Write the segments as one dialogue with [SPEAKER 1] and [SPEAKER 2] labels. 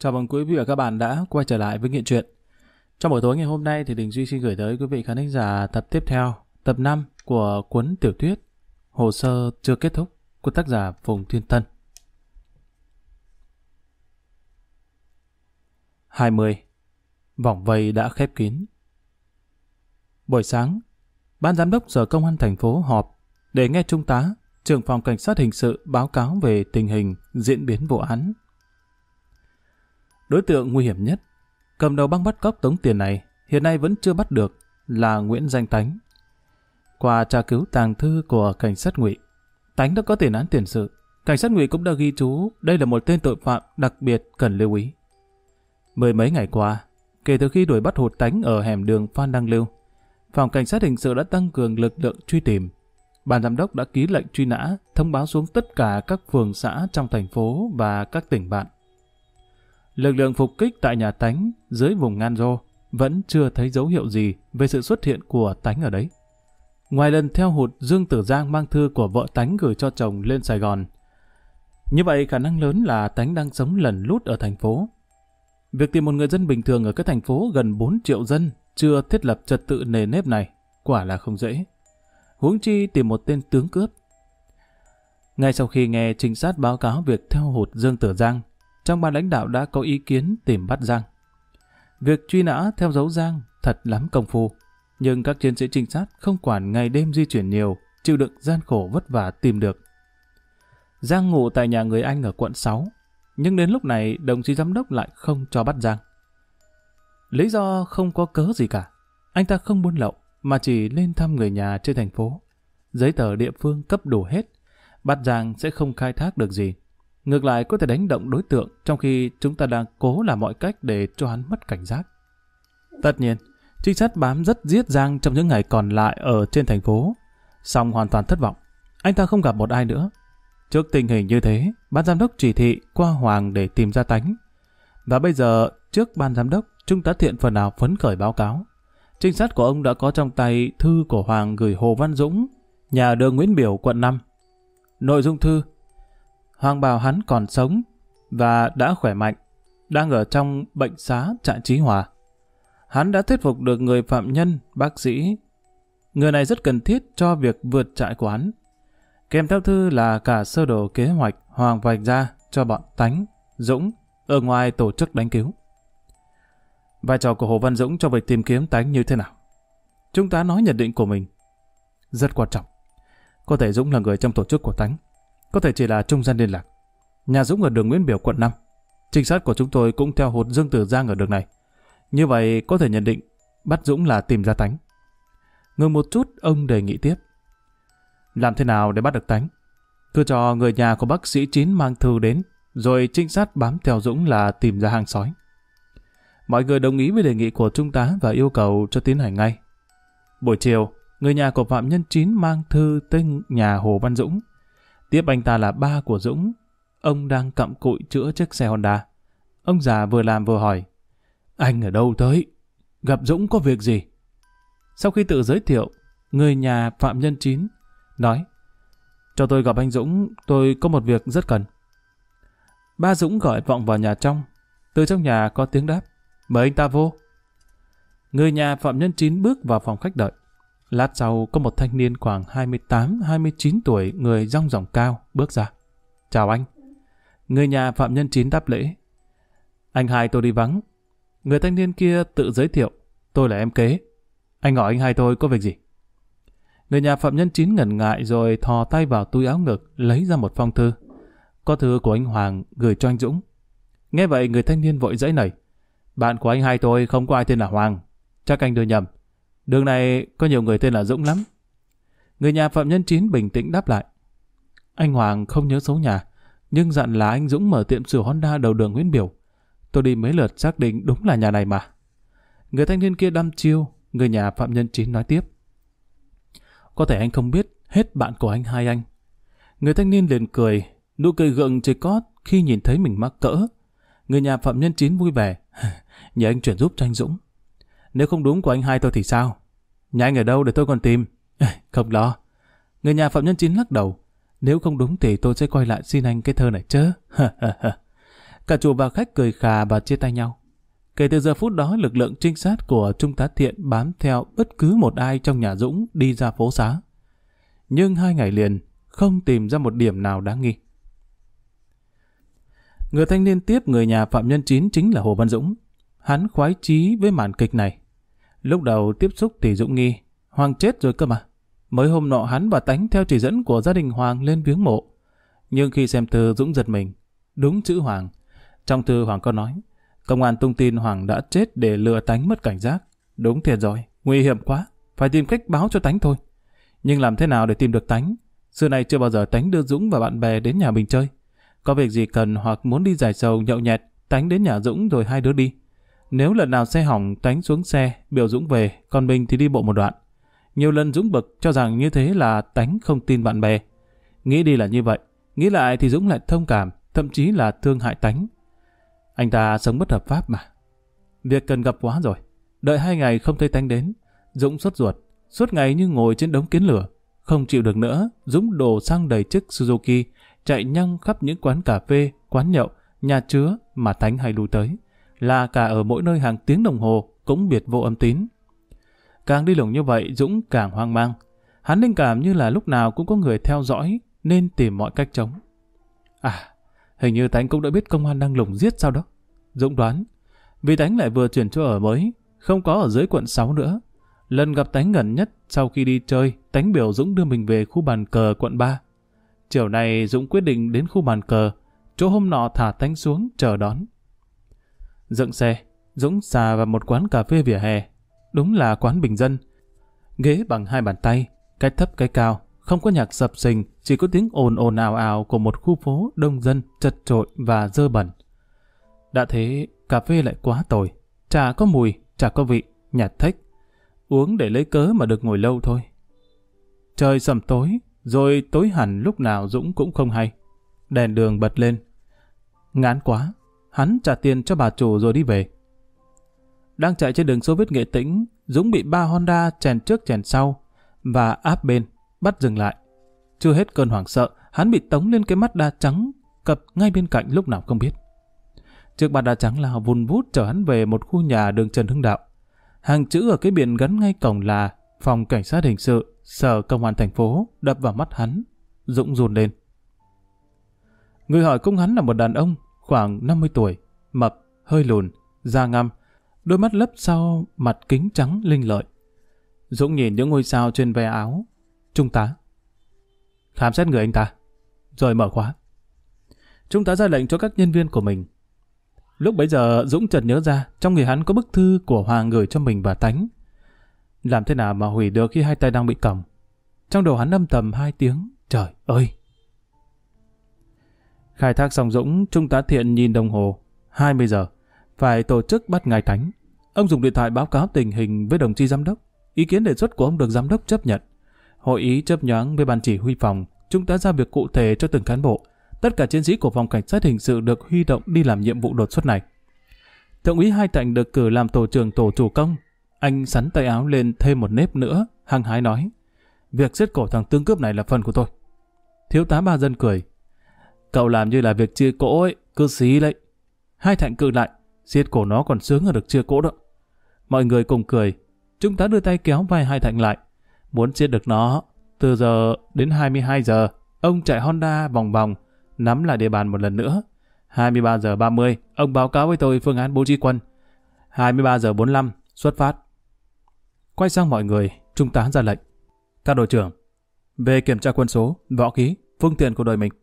[SPEAKER 1] Chào mừng quý vị và các bạn đã quay trở lại với Nghiện Truyện. Trong buổi tối ngày hôm nay thì Đình Duy xin gửi tới quý vị khán giả tập tiếp theo, tập 5 của cuốn tiểu thuyết Hồ sơ chưa kết thúc của tác giả Phùng Thiên Tân. 20. Vòng vây đã khép kín. Buổi sáng, Ban giám đốc Sở Công an thành phố họp để nghe Trung tá, trưởng phòng cảnh sát hình sự báo cáo về tình hình diễn biến vụ án. Đối tượng nguy hiểm nhất, cầm đầu băng bắt cóc tống tiền này hiện nay vẫn chưa bắt được là Nguyễn Danh Tánh. Qua tra cứu tàng thư của cảnh sát Ngụy, Tánh đã có tiền án tiền sự. Cảnh sát Ngụy cũng đã ghi chú đây là một tên tội phạm đặc biệt cần lưu ý. Mười mấy ngày qua, kể từ khi đuổi bắt hụt Tánh ở hẻm đường Phan Đăng Lưu, phòng cảnh sát hình sự đã tăng cường lực lượng truy tìm. Ban giám đốc đã ký lệnh truy nã, thông báo xuống tất cả các phường xã trong thành phố và các tỉnh bạn. Lực lượng phục kích tại nhà Tánh dưới vùng Ngan Rô vẫn chưa thấy dấu hiệu gì về sự xuất hiện của Tánh ở đấy. Ngoài lần theo hụt Dương Tử Giang mang thư của vợ Tánh gửi cho chồng lên Sài Gòn. Như vậy khả năng lớn là Tánh đang sống lẩn lút ở thành phố. Việc tìm một người dân bình thường ở cái thành phố gần 4 triệu dân chưa thiết lập trật tự nề nếp này quả là không dễ. Huống chi tìm một tên tướng cướp. Ngay sau khi nghe trinh sát báo cáo việc theo hụt Dương Tử Giang, trong ban lãnh đạo đã có ý kiến tìm bắt Giang. Việc truy nã theo dấu Giang thật lắm công phu, nhưng các chiến sĩ trinh sát không quản ngày đêm di chuyển nhiều, chịu đựng gian khổ vất vả tìm được. Giang ngủ tại nhà người anh ở quận 6, nhưng đến lúc này đồng chí giám đốc lại không cho bắt Giang. Lý do không có cớ gì cả, anh ta không buôn lậu mà chỉ lên thăm người nhà trên thành phố. Giấy tờ địa phương cấp đủ hết, bắt Giang sẽ không khai thác được gì. Ngược lại có thể đánh động đối tượng trong khi chúng ta đang cố làm mọi cách để cho hắn mất cảnh giác. Tất nhiên, trinh sát bám rất giết Giang trong những ngày còn lại ở trên thành phố. Song hoàn toàn thất vọng, anh ta không gặp một ai nữa. Trước tình hình như thế, ban giám đốc chỉ thị qua Hoàng để tìm ra Tánh. Và bây giờ, trước ban giám đốc, Trung tá Thiện phần nào phấn khởi báo cáo. Trinh sát của ông đã có trong tay thư của Hoàng gửi Hồ Văn Dũng, nhà đường Nguyễn Biểu, quận 5. Nội dung thư: Hoàng bảo hắn còn sống và đã khỏe mạnh, đang ở trong bệnh xá trại Chí Hòa. Hắn đã thuyết phục được người phạm nhân, bác sĩ. Người này rất cần thiết cho việc vượt trại của hắn. Kèm theo thư là cả sơ đồ kế hoạch Hoàng vạch ra cho bọn Tánh, Dũng ở ngoài tổ chức đánh cứu. Vai trò của Hồ Văn Dũng trong việc tìm kiếm Tánh như thế nào? Trung tá nói nhận định của mình. Rất quan trọng. Có thể Dũng là người trong tổ chức của Tánh, có thể chỉ là trung gian liên lạc. Nhà Dũng ở đường Nguyễn Biểu, quận 5. Trinh sát của chúng tôi cũng theo hụt Dương Tử Giang ở đường này. Như vậy có thể nhận định bắt Dũng là tìm ra Tánh. Ngừng một chút, ông đề nghị tiếp. Làm thế nào để bắt được Tánh? Cứ cho người nhà của bác sĩ Chín mang thư đến, rồi trinh sát bám theo Dũng là tìm ra hang sói. Mọi người đồng ý với đề nghị của Trung tá và yêu cầu cho tiến hành ngay. Buổi chiều, người nhà của phạm nhân Chín mang thư tới nhà Hồ Văn Dũng. Tiếp anh ta là ba của Dũng. Ông đang cặm cụi chữa chiếc xe Honda. Ông già vừa làm vừa hỏi: Anh ở đâu tới? Gặp Dũng có việc gì? Sau khi tự giới thiệu, người nhà phạm nhân Chín nói: Cho tôi gặp anh Dũng, tôi có một việc rất cần. Ba Dũng gọi vọng vào nhà trong. Từ trong nhà có tiếng đáp: Mời anh ta vô. Người nhà phạm nhân Chín bước vào phòng khách đợi. Lát sau có một thanh niên khoảng 28-29 tuổi, người dong dỏng cao, bước ra. Chào anh. Người nhà phạm nhân Chín đáp lễ. Anh hai tôi đi vắng. Người thanh niên kia tự giới thiệu. Tôi là em kế. Anh hỏi anh hai tôi có việc gì? Người nhà phạm nhân Chín ngần ngại rồi thò tay vào túi áo ngực lấy ra một phong thư. Có thư của anh Hoàng gửi cho anh Dũng. Nghe vậy người thanh niên vội giãy nảy. Bạn của anh hai tôi không có ai tên là Hoàng. Chắc anh đưa nhầm. Đường này có nhiều người tên là Dũng lắm. Người nhà phạm nhân Chín bình tĩnh đáp lại. Anh Hoàng không nhớ số nhà, nhưng dặn là anh Dũng mở tiệm sửa Honda đầu đường Nguyễn Biểu. Tôi đi mấy lượt xác định đúng là nhà này mà. Người thanh niên kia đăm chiêu. Người nhà phạm nhân Chín nói tiếp. Có thể anh không biết hết bạn của anh hai anh. Người thanh niên liền cười, nụ cười gượng chì cót khi nhìn thấy mình mắc cỡ. Người nhà phạm nhân Chín vui vẻ. Nhờ anh chuyển giúp cho anh Dũng. Nếu không đúng của anh hai tôi thì sao? Nhà anh ở đâu để tôi còn tìm? Không lo. Người nhà phạm nhân Chín lắc đầu. Nếu không đúng thì tôi sẽ quay lại xin anh cái thơ này chứ. Cả chủ và khách cười khà và chia tay nhau. Kể từ giờ phút đó, lực lượng trinh sát của Trung tá Thiện bám theo bất cứ một ai trong nhà Dũng đi ra phố xá. Nhưng 2 ngày liền, không tìm ra một điểm nào đáng nghi. Người thanh niên tiếp người nhà phạm nhân 9 chính là Hồ Văn Dũng. Hắn khoái chí với màn kịch này. Lúc đầu tiếp xúc thì Dũng nghi, Hoàng chết rồi cơ mà. Mới hôm nọ hắn và Tánh theo chỉ dẫn của gia đình Hoàng lên viếng mộ. Nhưng khi xem thư, Dũng giật mình. Đúng chữ Hoàng. Trong thư Hoàng có nói, công an tung tin Hoàng đã chết để lừa Tánh mất cảnh giác. Đúng thiệt rồi, nguy hiểm quá, phải tìm cách báo cho Tánh thôi. Nhưng làm thế nào để tìm được Tánh? Xưa nay chưa bao giờ Tánh đưa Dũng và bạn bè đến nhà mình chơi. Có việc gì cần hoặc muốn đi giải sầu nhậu nhẹt, Tánh đến nhà Dũng rồi hai đứa đi. Nếu lần nào xe hỏng, Tánh xuống xe, biểu Dũng về, còn mình thì đi bộ một đoạn. Nhiều lần Dũng bực cho rằng như thế là Tánh không tin bạn bè. Nghĩ đi là như vậy, nghĩ lại thì Dũng lại thông cảm, thậm chí là thương hại Tánh. Anh ta sống bất hợp pháp mà. Việc cần gặp quá rồi. Đợi 2 ngày không thấy Tánh đến, Dũng sốt ruột, suốt ngày như ngồi trên đống kiến lửa. Không chịu được nữa, Dũng đổ xăng đầy chiếc Suzuki, chạy nhăng khắp những quán cà phê, quán nhậu, nhà chứa mà Tánh hay lui tới. Là cả ở mỗi nơi hàng tiếng đồng hồ, cũng biệt vô âm tín. Càng đi lùng như vậy, Dũng càng hoang mang. Hắn linh cảm như là lúc nào cũng có người theo dõi, nên tìm mọi cách chống. Hình như Tánh cũng đã biết công an đang lùng giết sao đó. Dũng đoán, vì Tánh lại vừa chuyển chỗ ở mới, không có ở dưới quận 6 nữa. Lần gặp Tánh gần nhất sau khi đi chơi, Tánh biểu Dũng đưa mình về khu bàn cờ quận 3. Chiều nay Dũng quyết định đến khu bàn cờ, chỗ hôm nọ thả Tánh xuống chờ đón. Dựng xe, Dũng xà vào một quán cà phê vỉa hè. Đúng là quán bình dân. Ghế bằng 2 bàn tay, cái thấp cái cao, không có nhạc sập sình, chỉ có tiếng ồn ồn ào ào của một khu phố đông dân, chật chội và dơ bẩn. Đã thế, cà phê lại quá tồi, chả có mùi, chả có vị, nhạt thếch. Uống để lấy cớ mà được ngồi lâu thôi. Trời sầm tối, rồi tối hẳn lúc nào Dũng cũng không hay. Đèn đường bật lên. Ngán quá, hắn trả tiền cho bà chủ rồi đi về. Đang chạy trên đường Xô Viết Nghệ Tĩnh, Dũng bị 3 Honda chèn trước chèn sau và áp bên, bắt dừng lại. Chưa hết cơn hoảng sợ, hắn bị tống lên cái Mazda trắng cập ngay bên cạnh lúc nào không biết. Chiếc Mazda trắng lao vun vút chở hắn về một khu nhà đường Trần Hưng Đạo. Hàng chữ ở cái biển gắn ngay cổng là Phòng Cảnh sát Hình sự, Sở Công an thành phố đập vào mắt hắn. Dũng run lên. Người hỏi cung hắn là một đàn ông khoảng 50 tuổi, mập, hơi lùn, da ngăm, đôi mắt lấp sau mặt kính trắng linh lợi. Dũng nhìn những ngôi sao trên ve áo. Trung tá. Khám xét người anh ta, rồi mở khóa. Trung tá ra lệnh cho các nhân viên của mình. Lúc bấy giờ Dũng chợt nhớ ra trong người hắn có bức thư của Hoàng gửi cho mình và Tánh. Làm thế nào mà hủy được khi hai tay đang bị còng? Trong đầu hắn âm thầm 2 tiếng. Trời ơi! Khai thác xong Dũng, Trung tá Thiện nhìn đồng hồ. 20 giờ. Phải tổ chức bắt ngay Tánh. Ông dùng điện thoại báo cáo tình hình với đồng chí giám đốc. Ý kiến đề xuất của ông được giám đốc chấp nhận. Hội ý chớp nhoáng với ban chỉ huy phòng. Trung tá giao việc cụ thể cho từng cán bộ. Tất cả chiến sĩ của phòng cảnh sát hình sự được huy động đi làm nhiệm vụ đột xuất này. Thượng úy Hai Thạnh được cử làm tổ trưởng tổ chủ công. Anh sắn tay áo lên thêm một nếp nữa, hăng hái nói: Việc giết cổ thằng tướng cướp này là phần của tôi. Thiếu tá Ba Dân cười: Cậu làm như là việc chia cỗ ấy, cứ xí đấy. Hai Thạnh cự lại: Giết cổ nó còn sướng hơn được chia cỗ đó. Mọi người cùng cười. Trung tá đưa tay kéo vai Hai Thạnh lại: Muốn giết được nó, từ giờ đến 22 giờ, ông chạy Honda vòng vòng, nắm lại địa bàn một lần nữa. 23 giờ 30, ông báo cáo với tôi phương án bố trí quân. 23 giờ 45, xuất phát. Quay sang mọi người, Trung tá ra lệnh: Các đội trưởng, về kiểm tra quân số, võ khí, phương tiện của đội mình.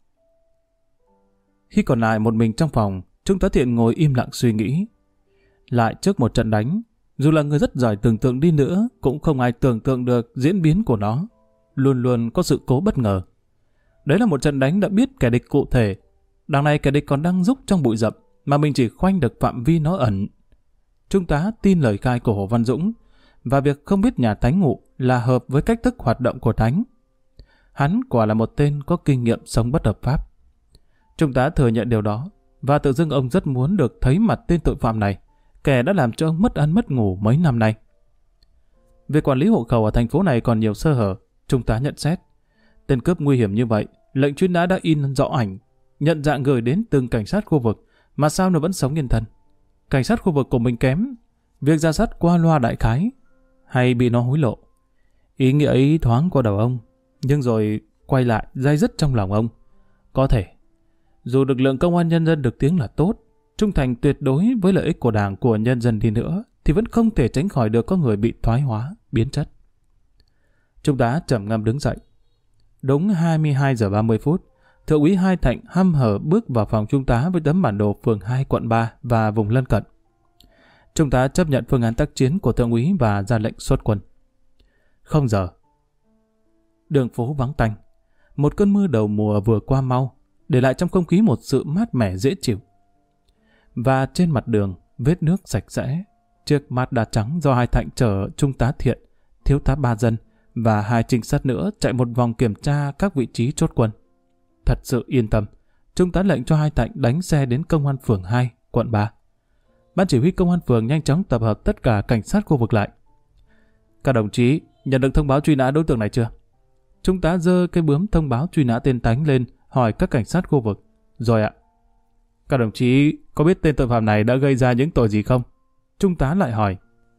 [SPEAKER 1] Khi còn lại một mình trong phòng, Trung tá Thiện ngồi im lặng suy nghĩ. Lại trước một trận đánh, dù là người rất giỏi tưởng tượng đi nữa, cũng không ai tưởng tượng được diễn biến của nó. Luôn luôn có sự cố bất ngờ. Đấy là một trận đánh đã biết kẻ địch cụ thể. Đằng này kẻ địch còn đang rúc trong bụi rậm, mà mình chỉ khoanh được phạm vi nó ẩn. Trung tá tin lời khai của Hồ Văn Dũng, và việc không biết nhà Tánh ngụ là hợp với cách thức hoạt động của Tánh. Hắn quả là một tên có kinh nghiệm sống bất hợp pháp. Trung tá thừa nhận điều đó, và tự dưng ông rất muốn được thấy mặt tên tội phạm này, kẻ đã làm cho ông mất ăn mất ngủ mấy năm nay. Việc quản lý hộ khẩu ở thành phố này còn nhiều sơ hở. Trung tá nhận xét: Tên cướp nguy hiểm như vậy, lệnh truy nã đã in rõ ảnh, nhận dạng gửi đến từng cảnh sát khu vực, Mà sao nó vẫn sống yên thân? Cảnh sát khu vực của mình kém, việc ra sát qua loa đại khái, hay bị nó hối lộ? Ý nghĩa ấy thoáng qua đầu ông, nhưng rồi quay lại day dứt trong lòng ông. Có thể, dù lực lượng công an nhân dân được tiếng là tốt, trung thành tuyệt đối với lợi ích của Đảng, của nhân dân đi nữa, thì vẫn không thể tránh khỏi được có người bị thoái hóa, biến chất. Trung tá trầm ngâm đứng dậy. Đúng 22 giờ 30 phút, Thượng úy Hai Thạnh hăm hở bước vào phòng Trung tá với tấm bản đồ phường 2 quận 3 và vùng lân cận. Trung tá chấp nhận phương án tác chiến của Thượng úy và ra lệnh xuất quân. 0 giờ. Đường phố vắng tanh. Một cơn mưa đầu mùa vừa qua mau, để lại trong không khí một sự mát mẻ dễ chịu. Và trên mặt đường, vết nước sạch sẽ. Chiếc Mazda trắng do Hai Thạnh chở Trung tá Thiện, Thiếu tá Ba Dân và 2 trinh sát nữa chạy một vòng kiểm tra các vị trí chốt quân. Thật sự yên tâm, Trung tá lệnh cho Hai Thạnh đánh xe đến công an phường 2, quận 3. Ban chỉ huy công an phường nhanh chóng tập hợp tất cả cảnh sát khu vực lại. Các đồng chí nhận được thông báo truy nã đối tượng này chưa? Trung tá giơ cái bướm thông báo truy nã tên Tánh lên, hỏi các cảnh sát khu vực. Rồi ạ. Các đồng chí có biết tên tội phạm này đã gây ra những tội gì không? Trung tá lại hỏi.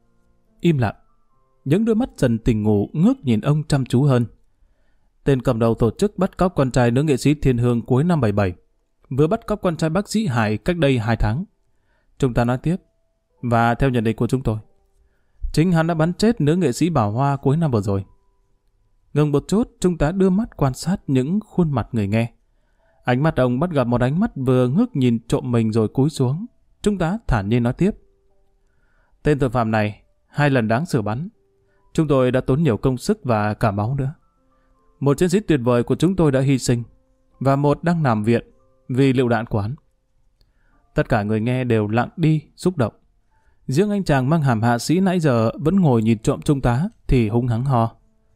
[SPEAKER 1] Im lặng. Những đôi mắt dần tỉnh ngủ ngước nhìn ông chăm chú hơn. Tên cầm đầu tổ chức bắt cóc con trai nữ nghệ sĩ Thiên Hương cuối năm 77, vừa bắt cóc con trai bác sĩ Hải cách đây 2 tháng. Trung tá nói tiếp. Và theo nhận định của chúng tôi, chính hắn đã bắn chết nữ nghệ sĩ Bảo Hoa cuối năm vừa rồi. Ngừng một chút, Trung tá đưa mắt quan sát những khuôn mặt người nghe. Ánh mắt ông bắt gặp một ánh mắt vừa ngước nhìn trộm mình rồi cúi xuống. Trung tá thản nhiên nói tiếp. Tên tội phạm này 2 lần đáng xử bắn. Chúng tôi đã tốn nhiều công sức và cả máu nữa. Một chiến sĩ tuyệt vời của chúng tôi đã hy sinh, và một đang nằm viện vì lựu đạn của hắn. Tất cả người nghe đều lặng đi, xúc động. Riêng anh chàng mang hàm hạ sĩ nãy giờ vẫn ngồi nhìn trộm Trung tá thì hung hăng ho.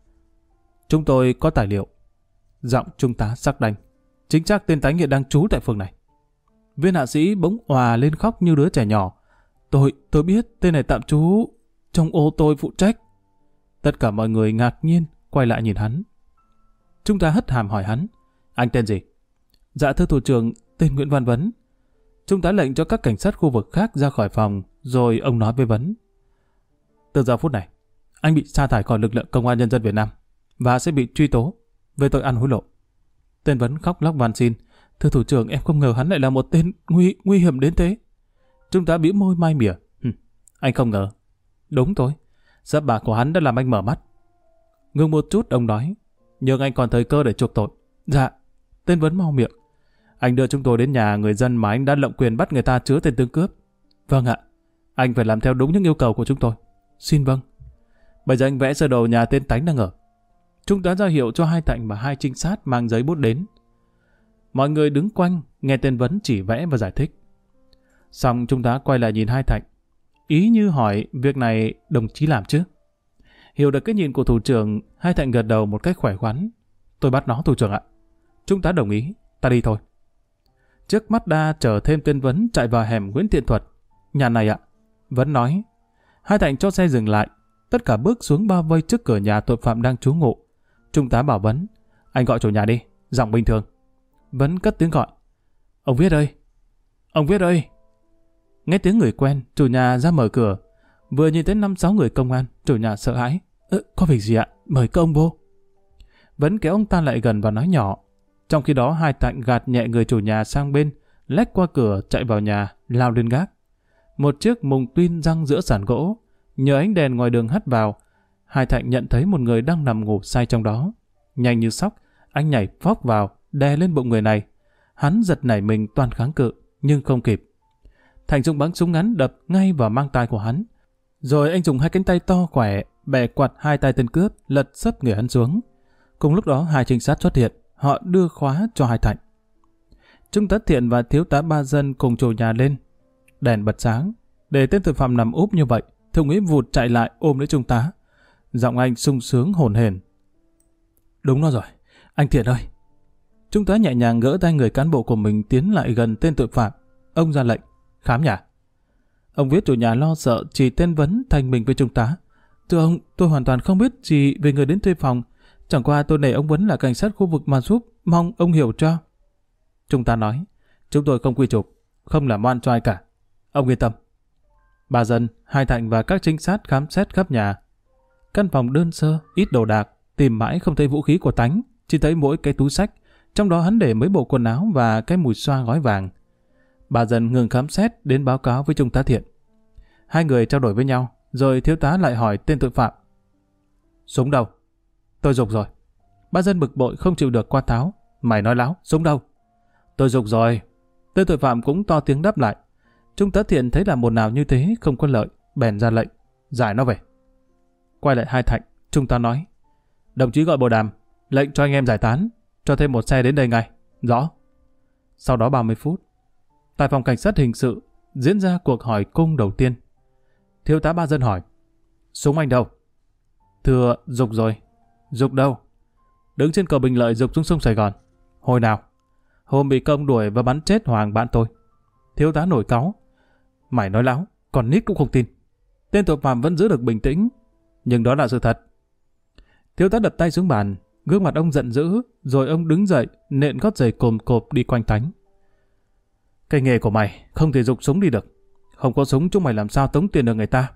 [SPEAKER 1] Chúng tôi có tài liệu. Giọng Trung tá sắc đanh. Chính xác tên Tánh hiện đang trú tại phường này. Viên hạ sĩ bỗng òa lên khóc như đứa trẻ nhỏ. Tôi biết tên này tạm trú trong ô tôi phụ trách. Tất cả mọi người ngạc nhiên quay lại nhìn hắn. Trung tá hất hàm hỏi hắn. Anh tên gì? Dạ thưa thủ trưởng, tên Nguyễn Văn Vấn. Trung tá lệnh cho các cảnh sát khu vực khác ra khỏi phòng, rồi ông nói với Vấn. Từ giờ phút này, anh bị sa thải khỏi lực lượng công an nhân dân Việt Nam và sẽ bị truy tố về tội ăn hối lộ. Tên Vấn khóc lóc van xin. Thưa thủ trưởng, em không ngờ hắn lại là một tên nguy hiểm đến thế. Trung tá bĩu môi mai mỉa. Anh không ngờ. Đúng thôi, giáp bạc của hắn đã làm anh mở mắt. Ngừng một chút, ông nói. Nhưng anh còn thời cơ để chuộc tội. Dạ. Tên Vấn mau miệng. Anh đưa chúng tôi đến nhà người dân mà anh đã lộng quyền bắt người ta chứa tên tướng cướp. Vâng ạ. Anh phải làm theo đúng những yêu cầu của chúng tôi. Xin vâng. Bây giờ anh vẽ sơ đồ nhà tên Tánh đang ở. Trung tá ra hiệu cho Hai Thạnh và 2 trinh sát mang giấy bút đến. Mọi người đứng quanh nghe tên Vấn chỉ vẽ và giải thích. Xong Trung tá quay lại nhìn Hai Thạnh, ý như hỏi việc này đồng chí làm chứ. Hiểu được cái nhìn của thủ trưởng, Hai Thạnh gật đầu một cách khỏe khoắn. Tôi bắt nó thủ trưởng ạ. Trung tá đồng ý. Ta đi thôi. Chiếc Mazda chở thêm tên Vấn chạy vào hẻm Nguyễn Thiện Thuật. Nhà này ạ. Vấn nói. Hai Thạnh cho xe dừng lại. Tất cả bước xuống bao vây trước cửa nhà tội phạm đang trú ngụ. Trung tá bảo Vấn. Anh gọi chủ nhà đi. Giọng bình thường. Vấn cất tiếng gọi. Ông Viết ơi. Ông Viết ơi. Nghe tiếng người quen, chủ nhà ra mở cửa. Vừa nhìn thấy 5-6 người công an, chủ nhà sợ hãi. Có việc gì ạ? Mời các ông vô. Vấn kéo ông ta lại gần và nói nhỏ. Trong khi đó Hai Thạnh gạt nhẹ người chủ nhà sang bên, lách qua cửa chạy vào nhà, lao lên gác. Một chiếc mùng tuyên răng giữa sàn gỗ, nhờ ánh đèn ngoài đường hắt vào, Hai Thạnh nhận thấy một người đang nằm ngủ say trong đó. Nhanh như sóc, anh nhảy phóc vào, đè lên bụng người này. Hắn giật nảy mình toàn kháng cự, nhưng không kịp. Thạnh dùng bắn súng ngắn đập ngay vào mang tai của hắn. Rồi anh dùng 2 cánh tay to khỏe, bẻ quạt 2 tay tên cướp, lật sấp người hắn xuống. Cùng lúc đó 2 trinh sát xuất hiện, họ đưa khóa cho Hai Thạnh. Trung tá Thiện và thiếu tá Ba Dân cùng chủ nhà lên. Đèn bật sáng, để tên tội phạm nằm úp như vậy, thượng úy vụt chạy lại ôm lấy trung tá. Giọng anh sung sướng hổn hển. Đúng nó rồi, anh Thiện ơi. Trung tá nhẹ nhàng gỡ tay người cán bộ của mình tiến lại gần tên tội phạm. Ông ra lệnh, khám nhà. Ông Viết chủ nhà lo sợ chỉ tên Vấn thành mình với trung tá. Thưa ông, tôi hoàn toàn không biết gì về người đến thuê phòng. Chẳng qua tôi nể ông Vấn là cảnh sát khu vực mà giúp, mong ông hiểu cho. Trung tá nói, chúng tôi không quy chụp, không làm oan cho ai cả. Ông yên tâm. Bà Dân, Hai Thạnh và các trinh sát khám xét khắp nhà. Căn phòng đơn sơ, ít đồ đạc, tìm mãi không thấy vũ khí của Tánh, chỉ thấy mỗi cái túi xách, trong đó hắn để mấy bộ quần áo và cái mùi xoa gói vàng. Bà Dân ngừng khám xét đến báo cáo với Trung tá Thiện. Hai người trao đổi với nhau, rồi thiếu tá lại hỏi tên tội phạm. Súng đâu? Tôi giục rồi. Bà Dân bực bội không chịu được quát tháo. Mày nói láo, súng đâu? Tôi giục rồi. Tên tội phạm cũng to tiếng đáp lại. Trung tá Thiện thấy là một nào như thế không có lợi, bèn ra lệnh, giải nó về. Quay lại Hai Thạnh, Trung tá nói. Đồng chí gọi bộ đàm, lệnh cho anh em giải tán, cho thêm một xe đến đây ngay. Rõ. Sau đó 30 phút, tại phòng cảnh sát hình sự diễn ra cuộc hỏi cung đầu tiên. Thiếu tá Ba Dân hỏi. Súng anh đâu? Thưa, giục rồi. Giục đâu? Đứng trên cầu Bình Lợi giục xuống sông Sài Gòn. Hồi nào? Hôm bị công đuổi và bắn chết Hoàng bạn tôi. Thiếu tá nổi cáu. Mày nói láo, còn nít cũng không tin. Tên tội phạm vẫn giữ được bình tĩnh, nhưng đó là sự thật. Thiếu tá đập tay xuống bàn, gương mặt ông giận dữ, rồi ông đứng dậy, nện gót giày cồm cộp đi quanh Tánh. Cái nghề của mày không thể giục súng đi được. Không có súng chúng mày làm sao tống tiền được người ta.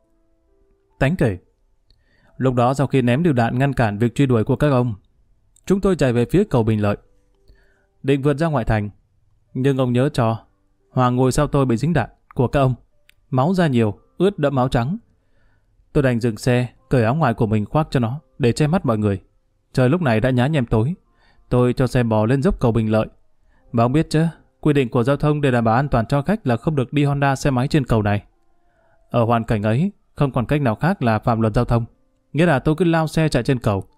[SPEAKER 1] Tánh kể. Lúc đó sau khi ném lựu đạn ngăn cản việc truy đuổi của các ông, chúng tôi chạy về phía cầu Bình Lợi, định vượt ra ngoại thành. Nhưng ông nhớ cho, Hoàng ngồi sau tôi bị dính đạn của các ông. Máu ra nhiều, ướt đẫm áo trắng. Tôi đành dừng xe, cởi áo ngoài của mình khoác cho nó, để che mắt mọi người. Trời lúc này đã nhá nhem tối. Tôi cho xe bò lên dốc cầu Bình Lợi. Mà ông biết chứ, quy định của giao thông để đảm bảo an toàn cho khách là không được đi Honda xe máy trên cầu này. Ở hoàn cảnh ấy, không còn cách nào khác là phạm luật giao thông. Nghĩa là tôi cứ lao xe chạy trên cầu.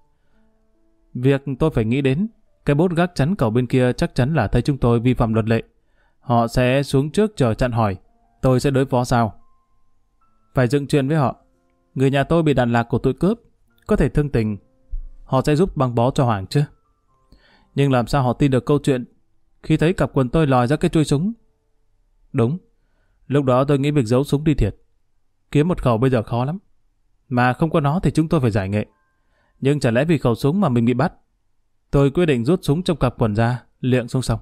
[SPEAKER 1] Việc tôi phải nghĩ đến, cái bốt gác chắn cầu bên kia chắc chắn là thấy chúng tôi vi phạm luật lệ. Họ sẽ xuống trước chờ chặn hỏi. Tôi sẽ đối phó sao? Phải dựng chuyện với họ. Người nhà tôi bị đạn lạc của tụi cướp, có thể thương tình. Họ sẽ giúp băng bó cho Hoàng chứ. Nhưng làm sao họ tin được câu chuyện khi thấy cặp quần tôi lòi ra cái chuôi súng? Đúng, lúc đó tôi nghĩ việc giấu súng đi thiệt. Kiếm một khẩu bây giờ khó lắm. Mà không có nó thì chúng tôi phải giải nghệ. Nhưng chả lẽ vì khẩu súng mà mình bị bắt? Tôi quyết định rút súng trong cặp quần ra, liệng xuống sông.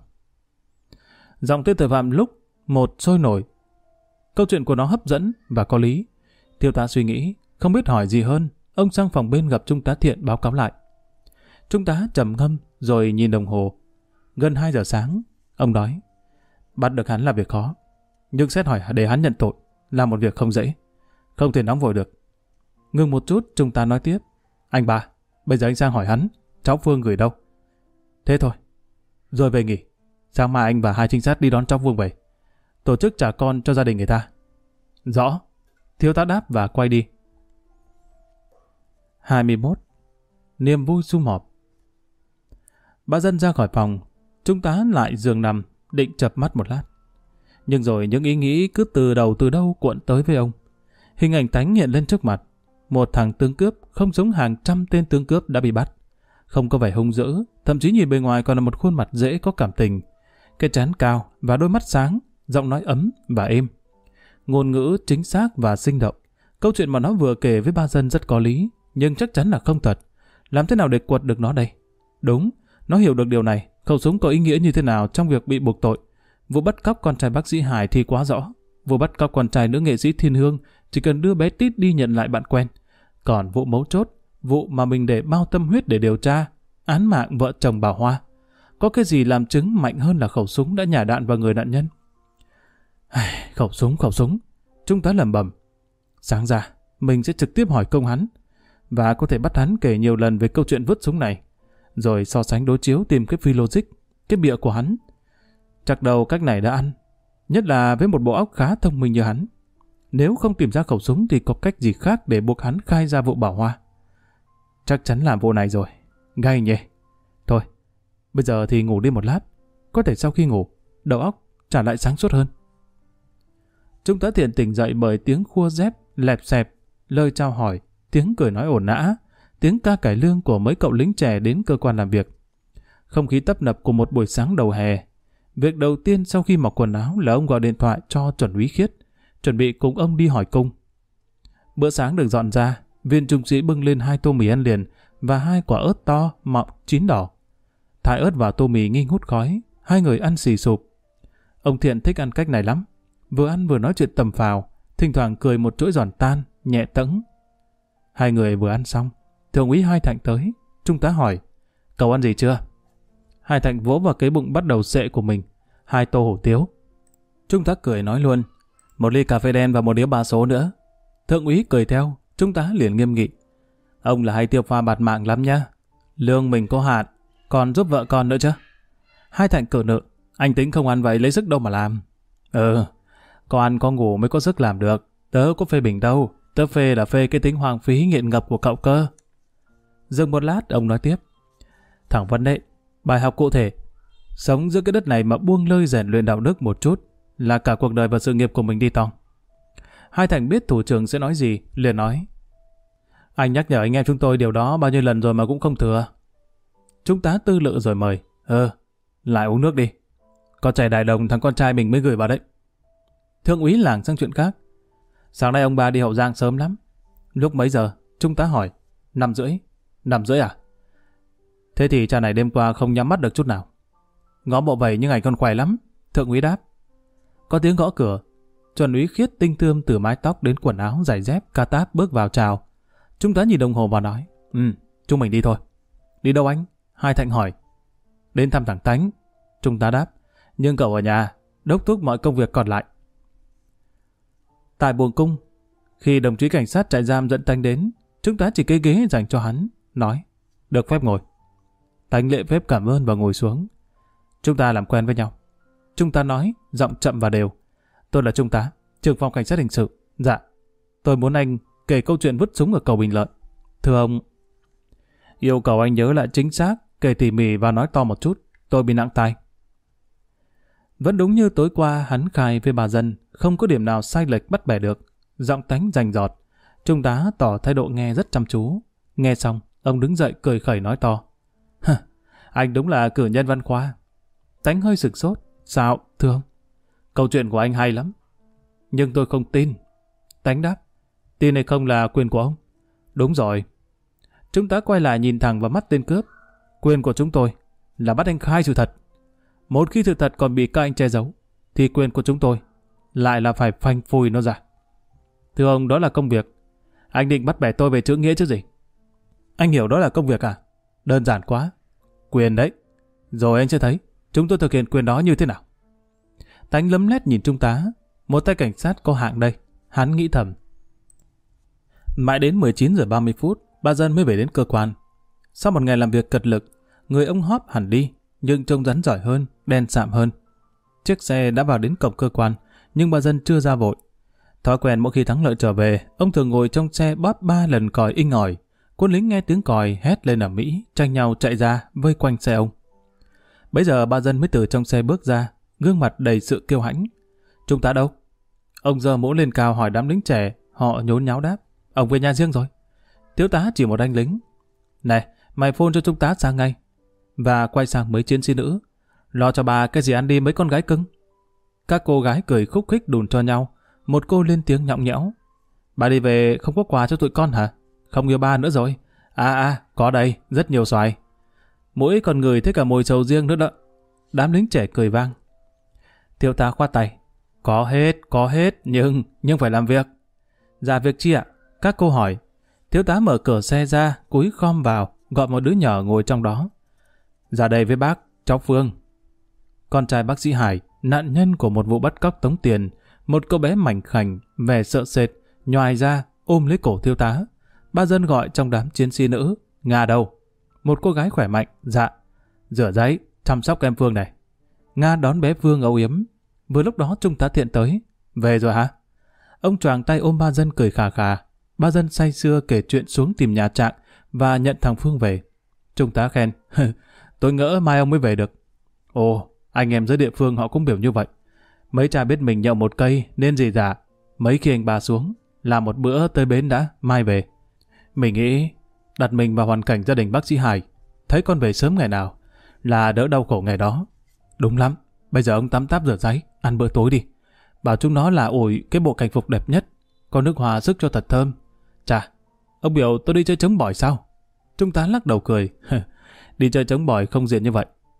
[SPEAKER 1] Giọng tên tội phạm lúc một sôi nổi. Câu chuyện của nó hấp dẫn và có lý. Thiếu tá suy nghĩ, không biết hỏi gì hơn. Ông sang phòng bên gặp Trung tá Thiện báo cáo lại. Trung tá trầm ngâm rồi nhìn đồng hồ. Gần 2 giờ sáng, ông nói. Bắt được hắn là việc khó, nhưng xét hỏi để hắn nhận tội là một việc không dễ. Không thể nóng vội được. Ngừng một chút, Trung tá nói tiếp. Anh ba, bây giờ anh sang hỏi hắn, cháu Phương gửi đâu? Thế thôi, rồi về nghỉ. Sáng mai anh và 2 trinh sát đi đón cháu Phương về, tổ chức trả con cho gia đình người ta. Rõ. Thiếu tá đáp và quay đi. 21. Niềm vui sum họp. Bà Dân ra khỏi phòng, Trung tá lại giường nằm, định chợp mắt một lát. Nhưng rồi những ý nghĩ cứ từ đầu từ đâu cuộn tới với ông. Hình ảnh Tánh hiện lên trước mặt. Một thằng tướng cướp không giống hàng trăm tên tướng cướp đã bị bắt. Không có vẻ hung dữ, thậm chí nhìn bề ngoài còn là một khuôn mặt dễ có cảm tình. Cái trán cao và đôi mắt sáng, giọng nói ấm và êm. Ngôn ngữ chính xác và sinh động. Câu chuyện mà nó vừa kể với Ba Dân rất có lý, nhưng chắc chắn là không thật. Làm thế nào để quật được nó đây? Đúng, nó hiểu được điều này. Khẩu súng có ý nghĩa như thế nào trong việc bị buộc tội. Vụ bắt cóc con trai bác sĩ Hải thì quá rõ. Vụ bắt cóc con trai nữ nghệ sĩ Thiên Hương chỉ cần đưa bé Tít đi nhận lại bạn quen. Còn vụ mấu chốt, vụ mà mình để bao tâm huyết để điều tra, án mạng vợ chồng bà Hoa, có cái gì làm chứng mạnh hơn là khẩu súng đã nhả đạn vào người nạn nhân? Khẩu súng. Trung tá lẩm bẩm. Sáng ra, mình sẽ trực tiếp hỏi công hắn, và có thể bắt hắn kể nhiều lần về câu chuyện vứt súng này, rồi so sánh đối chiếu tìm cái phi logic, cái bịa của hắn. Chắc đầu cách này đã ăn, nhất là với một bộ óc khá thông minh như hắn. Nếu không tìm ra khẩu súng thì có cách gì khác để buộc hắn khai ra vụ Bảo Hoa. Chắc chắn là vụ này rồi. Gay nhỉ. Thôi, bây giờ thì ngủ đi một lát. Có thể sau khi ngủ, đầu óc trả lại sáng suốt hơn. Trung tá Thiện tỉnh dậy bởi tiếng khua dép, lẹp xẹp, lời chào hỏi, tiếng cười nói ồn ào, tiếng ca cải lương của mấy cậu lính trẻ đến cơ quan làm việc. Không khí tấp nập của một buổi sáng đầu hè. Việc đầu tiên sau khi mặc quần áo là ông gọi điện thoại cho Chuẩn úy Khiết, chuẩn bị cùng ông đi hỏi cung. Bữa sáng được dọn ra, viên trung sĩ bưng lên 2 tô mì ăn liền và 2 quả ớt to, mọng, chín đỏ. Thái ớt vào tô mì nghi ngút khói, hai người ăn xì sụp. Ông Thiện thích ăn cách này lắm. Vừa ăn vừa nói chuyện tầm phào, thỉnh thoảng cười một chuỗi giòn tan, nhẹ tẫng. Hai người vừa ăn xong, thượng úy Hai Thạnh tới. Trung tá hỏi, cậu ăn gì chưa? Hai Thạnh vỗ vào cái bụng bắt đầu sệ của mình, 2 tô hủ tiếu. Trung tá cười nói luôn, 1 ly cà phê đen và 1 đĩa ba số nữa. Thượng úy cười theo, Trung tá liền nghiêm nghị, ông là hay tiêu pha bạt mạng lắm nhá. Lương mình có hạn, còn giúp vợ con nữa chứ. Hai Thạnh cử nợ, anh tính không ăn vậy lấy sức đâu mà làm. Có ăn có ngủ mới có sức làm được. Tớ có phê bình đâu, tớ phê là phê cái tính hoang phí nghiện ngập của cậu cơ. Dừng một lát, ông nói tiếp, thẳng vấn đấy, bài học cụ thể, sống giữa cái đất này mà buông lơi rèn luyện đạo đức một chút là cả cuộc đời và sự nghiệp của mình đi tòng. Hai Thạnh biết thủ trưởng sẽ nói gì, liền nói, anh nhắc nhở anh em chúng tôi điều đó bao nhiêu lần rồi mà cũng không thừa. Trung tá tư lự rồi mời, lại uống nước đi. Có chảy đại đồng thằng con trai mình mới gửi vào đấy. Thượng úy lảng sang chuyện khác, sáng nay ông ba đi Hậu Giang sớm lắm. Lúc mấy giờ? Trung tá hỏi. 5:30. 5:30 à? Thế thì cha này đêm qua không nhắm mắt được chút nào. Ngó bộ vậy nhưng ảnh còn khỏe lắm. Thượng úy đáp. Có tiếng gõ cửa. Chuẩn úy Khiết tinh tươm từ mái tóc đến quần áo, giày dép, ca táp bước vào chào. Trung tá nhìn đồng hồ và nói, chúng mình đi thôi. Đi đâu anh? Hai Thạnh hỏi. Đến thăm thằng Tánh. Trung tá đáp. Nhưng cậu ở nhà, đốc thúc mọi công việc còn lại. Tại buồng cung, khi đồng chí cảnh sát trại giam dẫn Tánh đến, Trung tá chỉ cái ghế dành cho hắn, nói, được phép ngồi. Tánh lễ phép cảm ơn và ngồi xuống. Chúng ta làm quen với nhau. Trung tá nói, giọng chậm và đều. Tôi là Trung tá, trưởng phòng cảnh sát hình sự. Dạ, tôi muốn anh kể câu chuyện vứt súng ở cầu Bình Lợi. Thưa ông, yêu cầu anh nhớ lại chính xác, kể tỉ mỉ và nói to một chút. Tôi bị nặng tai. Vẫn đúng như tối qua hắn khai với bà Dân, không có điểm nào sai lệch bắt bẻ được. Giọng Tánh rành rọt. Trung tá tỏ thái độ nghe rất chăm chú. Nghe xong, ông đứng dậy cười khẩy nói to. Anh đúng là cử nhân văn khoa. Tánh hơi sửng sốt. Sao, thưa ông? Câu chuyện của anh hay lắm. Nhưng tôi không tin. Tánh đáp. Tin hay không là quyền của ông. Đúng rồi. Trung tá quay lại nhìn thẳng vào mắt tên cướp. Quyền của chúng tôi là bắt anh khai sự thật. Một khi sự thật còn bị các anh che giấu, thì quyền của chúng tôi lại là phải phanh phui nó ra. Thưa ông, đó là công việc. Anh định bắt bẻ tôi về chữ nghĩa chứ gì? Anh hiểu đó là công việc à? Đơn giản quá. Quyền đấy. Rồi anh sẽ thấy chúng tôi thực hiện quyền đó như thế nào. Tánh lấm lét nhìn Trung tá. Một tay cảnh sát có hạng đây. Hắn nghĩ thầm. Mãi đến 19:30, bà Dân mới về đến cơ quan. Sau một ngày làm việc cật lực, người ông hóp hẳn đi, nhưng trông rắn giỏi hơn, đen sạm hơn. Chiếc xe đã vào đến cổng cơ quan, nhưng bà Dân chưa ra vội. Thói quen mỗi khi thắng lợi trở về, ông thường ngồi trong xe bóp 3 lần còi inh ỏi. Quân lính nghe tiếng còi hét lên ầm ĩ, tranh nhau chạy ra vây quanh xe ông. Bấy giờ bà Dân mới từ trong xe bước ra, gương mặt đầy sự kiêu hãnh. Trung tá đâu? Ông giơ mũ lên cao hỏi đám lính trẻ, họ nhốn nháo đáp. Ông về nhà riêng rồi. Thiếu tá chỉ một anh lính. Này, mày phone cho Trung tá sang ngay. Và quay sang mấy chiến sĩ nữ. Lo cho bà cái gì ăn đi mấy con gái cưng. Các cô gái cười khúc khích đùn cho nhau. Một cô lên tiếng nhõng nhẽo. Bà đi về không có quà cho tụi con hả? Không yêu ba nữa rồi. Có đây, rất nhiều xoài. Mỗi con người thấy cả mồi sầu riêng nữa đó. Đám lính trẻ cười vang. Thiếu tá khoát tay. Có hết, nhưng phải làm việc. Dạ việc chi ạ? Các cô hỏi. Thiếu tá mở cửa xe ra, cúi khom vào, gọi một đứa nhỏ ngồi trong đó. Ra đây với bác, cháu Phương. Con trai bác sĩ Hải, nạn nhân của một vụ bắt cóc tống tiền, một cô bé mảnh khảnh, vẻ sợ sệt, nhoài ra, ôm lấy cổ thiếu tá. Bà Dân gọi trong đám chiến sĩ nữ. Nga đâu? Một cô gái khỏe mạnh. Dạ. Rửa giấy, chăm sóc em Phương này. Nga đón bé Phương âu yếm. Vừa lúc đó Trung tá Thiện tới. Về rồi hả? Ông choàng tay ôm bà Dân cười khà khà. Bà Dân say sưa kể chuyện xuống tìm nhà Trạng và nhận thằng Phương về. Trung tá khen. Tôi ngỡ mai ông mới về được. Ồ, anh em dưới địa phương họ cũng biểu như vậy. Mấy cha biết mình nhậu một cây nên gì dạ. Mấy khi anh bà xuống, làm một bữa tới bến đã, mai về. Mình nghĩ, đặt mình vào hoàn cảnh gia đình bác sĩ Hải, thấy con về sớm ngày nào, là đỡ đau khổ ngày đó. Đúng lắm, bây giờ ông tắm táp rửa ráy, ăn bữa tối đi. Bảo chúng nó là ủi cái bộ cảnh phục đẹp nhất, có nước hòa sức cho thật thơm. Chà, ông biểu tôi đi chơi trống bỏi sao? Trung tá lắc đầu cười. Đi chơi trống bỏi không diện như vậy.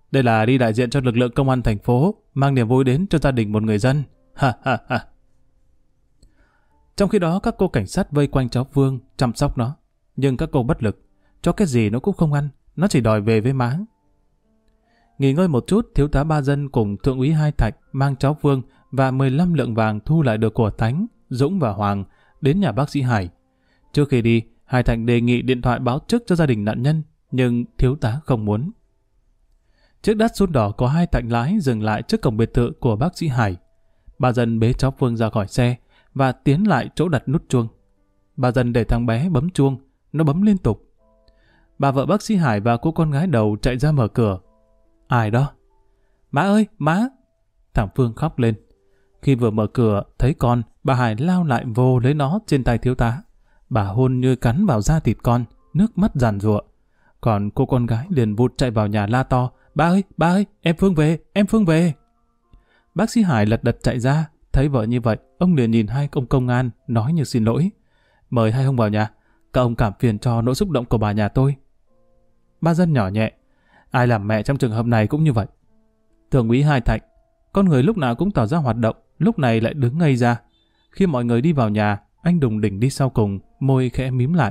[SPEAKER 1] Đây là đi đại diện cho lực lượng công an thành phố, mang niềm vui đến cho gia đình một người dân. Ha ha ha. Trong khi đó các cô cảnh sát vây quanh cháu Vương chăm sóc nó. Nhưng các cô bất lực, cho cái gì nó cũng không ăn, nó chỉ đòi về với má. Nghỉ ngơi một chút, thiếu tá Ba Dân cùng thượng úy Hai Thạch mang cháu Vương và 15 lượng vàng thu lại được của Tánh, Dũng và Hoàng đến nhà bác sĩ Hải. Trước khi đi, Hai Thạch đề nghị điện thoại báo chức cho gia đình nạn nhân, nhưng thiếu tá không muốn. Chiếc Datsun đỏ có Hai Thạch lái dừng lại trước cổng biệt thự của bác sĩ Hải. Ba Dân bế cháu Vương ra khỏi xe và tiến lại chỗ đặt nút chuông. Ba Dân để thằng bé bấm chuông, nó bấm liên tục. Bà vợ bác sĩ Hải và cô con gái đầu chạy ra mở cửa. Ai đó? Má ơi, má! Thằng Phương khóc lên. Khi vừa mở cửa thấy con, bà Hải lao lại vồ lấy nó trên tay thiếu tá. Bà hôn như cắn vào da thịt con, nước mắt giàn giụa. Còn cô con gái liền vụt chạy vào nhà la to. Ba ơi, em Phương về, em Phương về! Bác sĩ Hải lật đật chạy ra, thấy vợ như vậy, ông liền nhìn hai ông công an, nói như xin lỗi. Mời hai ông vào nhà, các ông cảm phiền cho nỗi xúc động của bà nhà tôi. Ba Dân nhỏ nhẹ, ai làm mẹ trong trường hợp này cũng như vậy. Thượng úy Hai Thạch, con người lúc nào cũng tỏ ra hoạt động, lúc này lại đứng ngây ra. Khi mọi người đi vào nhà, anh đùng đỉnh đi sau cùng, môi khẽ mím lại.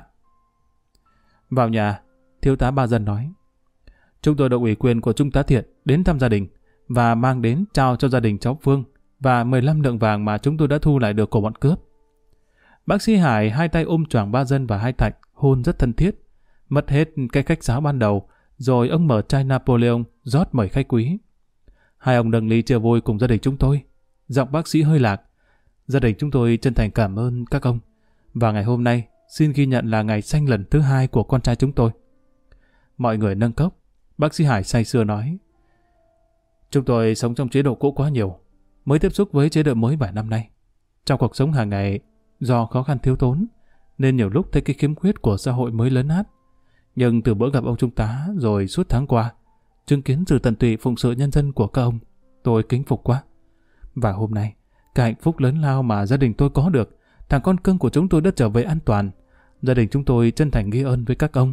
[SPEAKER 1] Vào nhà, thiếu tá Ba Dân nói, chúng tôi được ủy quyền của Trung tá Thiện đến thăm gia đình và mang đến trao cho gia đình cháu Phương và 15 lượng vàng mà chúng tôi đã thu lại được của bọn cướp. Bác sĩ Hải hai tay ôm choàng Ba Dân và Hai Thạch, hôn rất thân thiết. Mất hết cái khách sáo ban đầu, rồi ông mở chai Napoleon rót mời khách quý. Hai ông nâng ly chia vui cùng gia đình chúng tôi. Giọng bác sĩ hơi lạc. Gia đình chúng tôi chân thành cảm ơn các ông. Và ngày hôm nay xin ghi nhận là ngày sanh lần thứ 2 của con trai chúng tôi. Mọi người nâng cốc. Bác sĩ Hải say sưa nói, chúng tôi sống trong chế độ cũ quá nhiều, mới tiếp xúc với chế độ mới vài năm nay. Trong cuộc sống hàng ngày, do khó khăn thiếu thốn, nên nhiều lúc thấy cái khiếm khuyết của xã hội mới lớn át. Nhưng từ bữa gặp ông Trung tá rồi suốt tháng qua, chứng kiến sự tận tụy phụng sự nhân dân của các ông, tôi kính phục quá. Và hôm nay, cái hạnh phúc lớn lao mà gia đình tôi có được, thằng con cưng của chúng tôi đã trở về an toàn. Gia đình chúng tôi chân thành ghi ơn với các ông.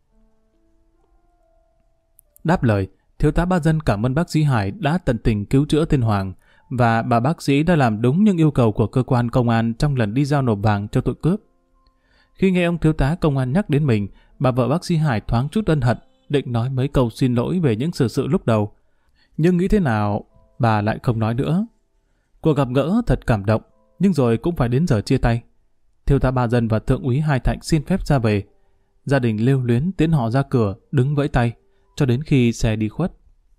[SPEAKER 1] Đáp lời, thiếu tá Ba Dân cảm ơn bác sĩ Hải đã tận tình cứu chữa tên Hoàng, và bà bác sĩ đã làm đúng những yêu cầu của cơ quan công an trong lần đi giao nộp vàng cho tội cướp. Khi nghe ông thiếu tá công an nhắc đến mình, bà vợ bác sĩ Hải thoáng chút ân hận, định nói mấy câu xin lỗi về những sự lúc đầu. Nhưng nghĩ thế nào, bà lại không nói nữa. Cuộc gặp gỡ thật cảm động, nhưng rồi cũng phải đến giờ chia tay. Thiếu tá Ba Dân và thượng úy Hai Thạch xin phép ra về. Gia đình lưu luyến tiễn họ ra cửa, đứng vẫy tay, cho đến khi xe đi khuất.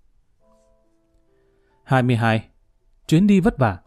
[SPEAKER 1] 22. Chuyến đi vất vả.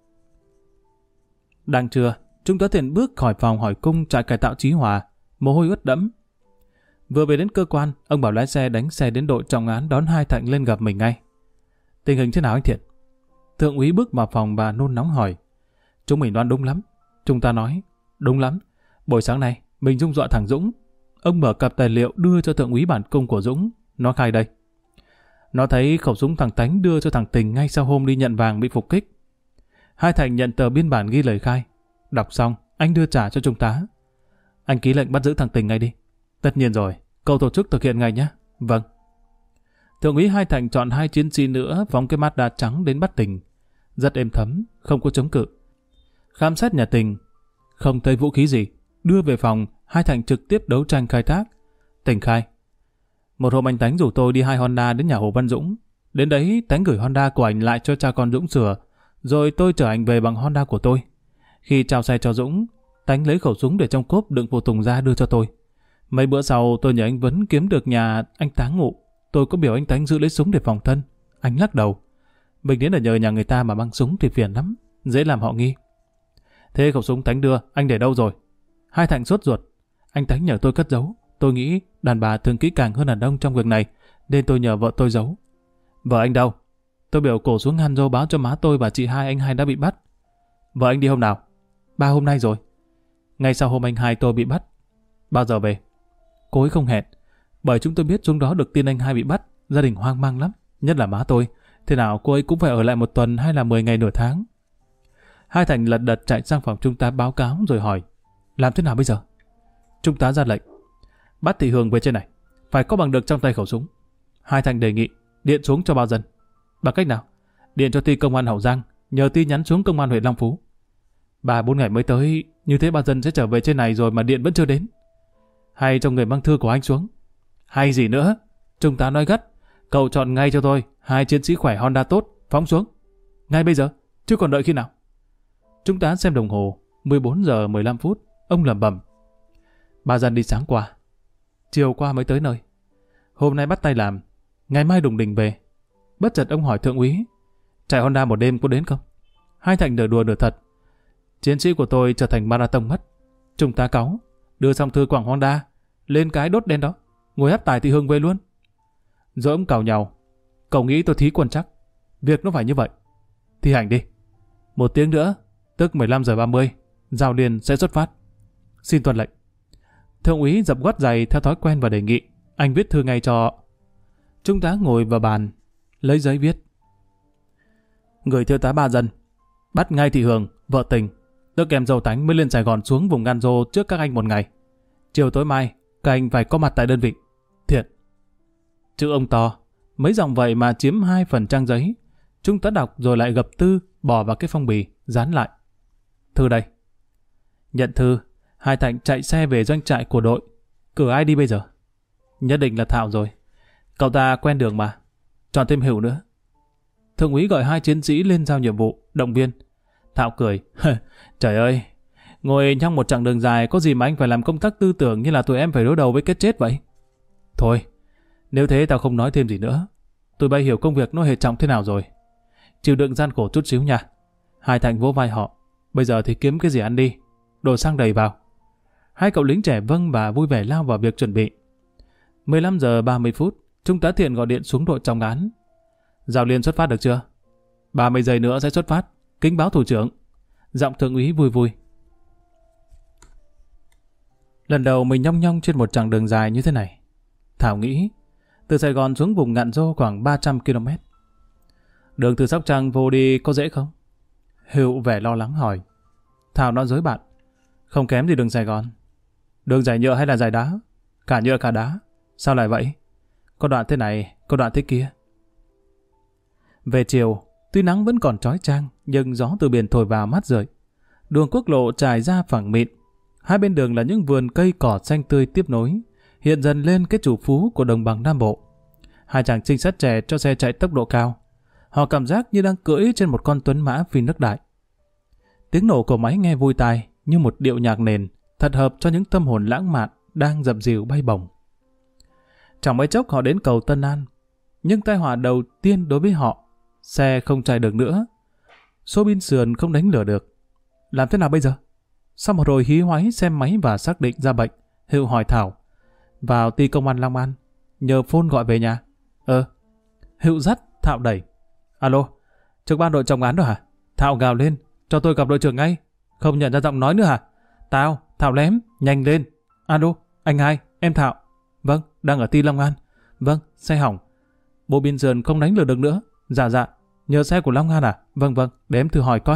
[SPEAKER 1] Đang trưa, Trung tá Thiện bước khỏi phòng hỏi cung trại cải tạo Chí Hòa, mồ hôi ướt đẫm. Vừa về đến cơ quan, ông bảo lái xe đánh xe đến đội trọng án đón Hai Thạch lên gặp mình ngay. Tình hình thế nào anh Thiện? Thượng úy bước vào phòng và nôn nóng hỏi. Chúng mình đoán đúng lắm. Trung tá nói, đúng lắm. Buổi sáng nay, mình Dung dọa thằng Dũng. Ông mở cặp tài liệu đưa cho thượng úy bản cung của Dũng. Nó khai đây. Nó thấy khẩu súng thằng Tánh đưa cho thằng Tình ngay sau hôm đi nhận vàng bị phục kích. Hai Thạch nhận tờ biên bản ghi lời khai. Đọc xong, anh đưa trả cho Trung tá. Anh ký lệnh bắt giữ thằng Tình ngay đi. Tất nhiên rồi, cậu tổ chức thực hiện ngay nhé. Vâng. Thượng úy Hai Thạch chọn 2 chiến sĩ nữa phóng cái Mazda trắng đến bắt Tình. Rất êm thấm, không có chống cự. Khám xét nhà Tình, không thấy vũ khí gì. Đưa về phòng, Hai Thạch trực tiếp đấu tranh khai thác. Tình khai. Một hôm anh Tánh rủ tôi đi 2 Honda đến nhà Hồ Văn Dũng. Đến đấy, Tánh gửi Honda của anh lại cho cha con Dũng sửa, rồi tôi chở anh về bằng Honda của tôi. Khi trao xe cho Dũng, Tánh lấy khẩu súng để trong cốp đựng phụ tùng ra đưa cho tôi. Mấy bữa sau, tôi nhờ anh Vấn kiếm được nhà anh Táng ngụ. Tôi có biểu anh Tánh giữ lấy súng để phòng thân. Anh lắc đầu. Mình đến ở nhờ nhà người ta mà mang súng thì phiền lắm, dễ làm họ nghi. Thế khẩu súng Tánh đưa, anh để đâu rồi? Hai Thạch sốt ruột. Anh Tánh nhờ tôi cất giấu. Tôi nghĩ đàn bà thường kỹ càng hơn đàn ông trong việc này, nên tôi nhờ vợ tôi giấu. Vợ anh đâu? Tôi biểu cổ xuống Hanzo báo cho má tôi và chị Hai anh Hai đã bị bắt. Vợ anh đi hôm nào? 3 hôm nay rồi. Ngay sau hôm anh Hai tôi bị bắt. Bao giờ về? Cô ấy không hẹn. Bởi chúng tôi biết chúng đó được tin anh Hai bị bắt, gia đình hoang mang lắm, nhất là má tôi. Thế nào cô ấy cũng phải ở lại 1 tuần hay là 10 ngày nửa tháng. Hai Thành lật đật chạy sang phòng trung tá báo cáo rồi hỏi, làm thế nào bây giờ? Trung tá ra lệnh, bắt Thị Hương về trên này, phải có bằng được trong tay khẩu súng. Hai Thành đề nghị, Điện xuống cho bao dân. Bằng cách nào? Điện cho ty công an Hậu Giang, nhờ ty nhắn xuống công an huyện Long Phú. 3-4 ngày mới tới, như thế bao dân sẽ trở về trên này rồi mà điện vẫn chưa đến. Hay cho người mang thư của anh xuống. Hay gì nữa? Trung tá nói gắt. Cậu chọn ngay cho tôi 2 chiến sĩ khỏe Honda tốt, phóng xuống. Ngay bây giờ, chứ còn đợi khi nào? Trung tá xem đồng hồ, 14 giờ 15 phút, ông lẩm bẩm. Ba dân đi sáng qua, chiều qua mới tới nơi. Hôm nay bắt tay làm, ngày mai đùng đình về. Bất chợt ông hỏi thượng úy, chạy Honda một đêm có đến không? Hai Thạnh nửa đùa nửa thật. Chiến sĩ của tôi trở thành marathon mất. Trung tá cáu, đưa xong thư quảng Honda, lên cái đốt đen đó, ngồi hấp tài thị hương về luôn. Rồi ông cào nhàu, cậu nghĩ tôi thí quân chắc? Việc nó phải như vậy. Thi hành đi. 1 tiếng nữa, tức 15 giờ 30, Giao Liên sẽ xuất phát. Xin tuân lệnh. Thượng úy dập gót giày theo thói quen và đề nghị. Anh viết thư ngay cho. Trung tá ngồi vào bàn, lấy giấy viết. Gửi thiếu tá Ba Dân. Bắt ngay thị Hường, vợ tình, tức em dâu Tánh mới lên Sài Gòn xuống vùng Gan Rô trước các anh 1 ngày. Chiều tối mai, các anh phải có mặt tại đơn vị. Thiện. Chữ ông to, mấy dòng vậy mà chiếm 2 phần trang giấy. Trung tá đọc rồi lại gập tư, bỏ vào cái phong bì, dán lại. Thư đây. Nhận thư, Hai Thạnh chạy xe về doanh trại của đội. Cử ai đi bây giờ? Nhất định là Thạo rồi. Cậu ta quen đường mà. Chọn thêm Hữu nữa. Thượng úy gọi 2 chiến sĩ lên giao nhiệm vụ, động viên. Thạo cười. Trời ơi, ngồi trong một chặng đường dài có gì mà anh phải làm công tác tư tưởng như là tụi em phải đối đầu với cái chết vậy? Thôi, nếu thế tao không nói thêm gì nữa. Tụi bay hiểu công việc nó hệ trọng thế nào rồi. Chịu đựng gian khổ chút xíu nha. Hai Thạnh vỗ vai họ. Bây giờ thì kiếm cái gì ăn đi. Đồ xăng đầy vào. 2 cậu lính trẻ vâng và vui vẻ lao vào việc chuẩn bị. 15 giờ 30 phút, Trung tá Thiện gọi điện xuống đội trọng án. Giao Liên xuất phát được chưa? 30 giây nữa sẽ xuất phát. Kính báo thủ trưởng. Giọng thượng úy vui vui. Lần đầu mình nhong nhong trên một chặng đường dài như thế này. Thảo nghĩ, từ Sài Gòn xuống vùng Ngạn Rô khoảng 300 km. Đường từ Sóc Trăng vô đi có dễ không? Hữu vẻ lo lắng hỏi. Thảo nói dối bạn. Không kém gì đường Sài Gòn. Đường giải nhựa hay là giải đá? Cả nhựa cả đá. Sao lại vậy? Có đoạn thế này, có đoạn thế kia. Về chiều, tuy nắng vẫn còn chói chang, nhưng gió từ biển thổi vào mát rượi. Đường quốc lộ trải ra phẳng mịn. Hai bên đường là những vườn cây cỏ xanh tươi tiếp nối, hiện dần lên cái chủ phú của đồng bằng Nam Bộ. 2 chàng trinh sát trẻ cho xe chạy tốc độ cao. Họ cảm giác như đang cưỡi trên một con tuấn mã phi nước đại. Tiếng nổ của máy nghe vui tai như một điệu nhạc nền, thật hợp cho những tâm hồn lãng mạn đang dập dìu bay bổng. Chẳng mấy chốc họ đến cầu Tân An, nhưng tai họa đầu tiên đối với họ, xe không chạy được nữa. Số bin sườn không đánh lửa được. Làm thế nào bây giờ? Sau một hồi hí hoáy xem máy và xác định ra bệnh, Hữu hỏi Thảo. Vào ty công an Long An, nhờ phone gọi về nhà. Hữu dắt, Thạo đẩy. Alo, trực ban đội trọng án đó hả? Thạo gào lên, cho tôi gặp đội trưởng ngay. Không nhận ra giọng nói nữa hả? Thạo lém, nhanh lên. Alo, anh Hai, em Thạo. Vâng, đang ở ty Long An. Vâng, xe hỏng. Bộ biên sườn không đánh lửa được nữa. Dạ, nhờ xe của Long An à? Vâng, để em thử hỏi coi.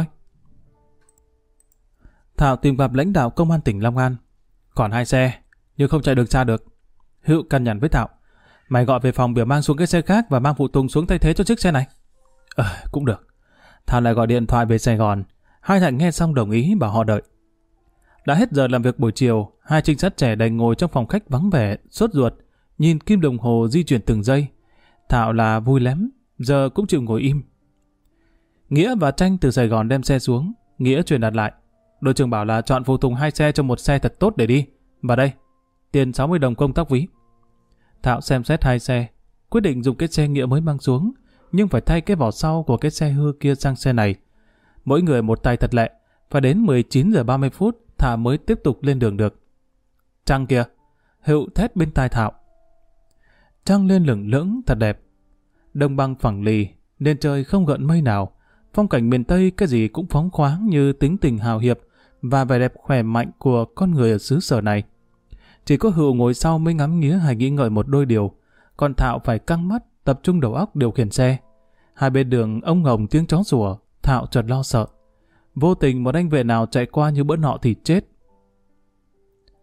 [SPEAKER 1] Thạo tìm gặp lãnh đạo công an tỉnh Long An. Còn 2 xe, nhưng không chạy được xa được. Hữu căn nhằn với Thạo. Mày gọi về phòng biểu mang xuống cái xe khác và mang phụ tùng xuống thay thế cho chiếc xe này. Cũng được. Thảo lại gọi điện thoại về Sài Gòn. Hai Thạnh nghe xong đồng ý bảo họ đợi. Đã hết giờ làm việc buổi chiều, 2 trinh sát trẻ đành ngồi trong phòng khách vắng vẻ, sốt ruột, nhìn kim đồng hồ di chuyển từng giây. Thạo là vui lắm, giờ cũng chịu ngồi im. Nghĩa và Tranh từ Sài Gòn đem xe xuống. Nghĩa truyền đạt lại. Đội trưởng bảo là chọn phụ tùng 2 xe cho một xe thật tốt để đi. Và đây, tiền 60 đồng công tác ví. Thạo xem xét 2 xe, quyết định dùng cái xe Nghĩa mới mang xuống, nhưng phải thay cái vỏ sau của cái xe hư kia sang xe này. Mỗi người một tay thật lẹ, phải đến 19 giờ 30 phút Thảo mới tiếp tục lên đường được. Trăng kìa, Hữu thét bên tai Thạo. Trăng lên lửng lững thật đẹp. Đồng bằng phẳng lì, nên trời không gợn mây nào. Phong cảnh miền Tây cái gì cũng phóng khoáng như tính tình hào hiệp và vẻ đẹp khỏe mạnh của con người ở xứ sở này. Chỉ có Hữu ngồi sau mới ngắm nghía hay nghĩ ngợi một đôi điều, còn Thạo phải căng mắt, tập trung đầu óc điều khiển xe. Hai bên đường ông ngồng tiếng chó sủa, Thạo chợt lo sợ. Vô tình một anh vệ nào chạy qua như bữa nọ thì chết.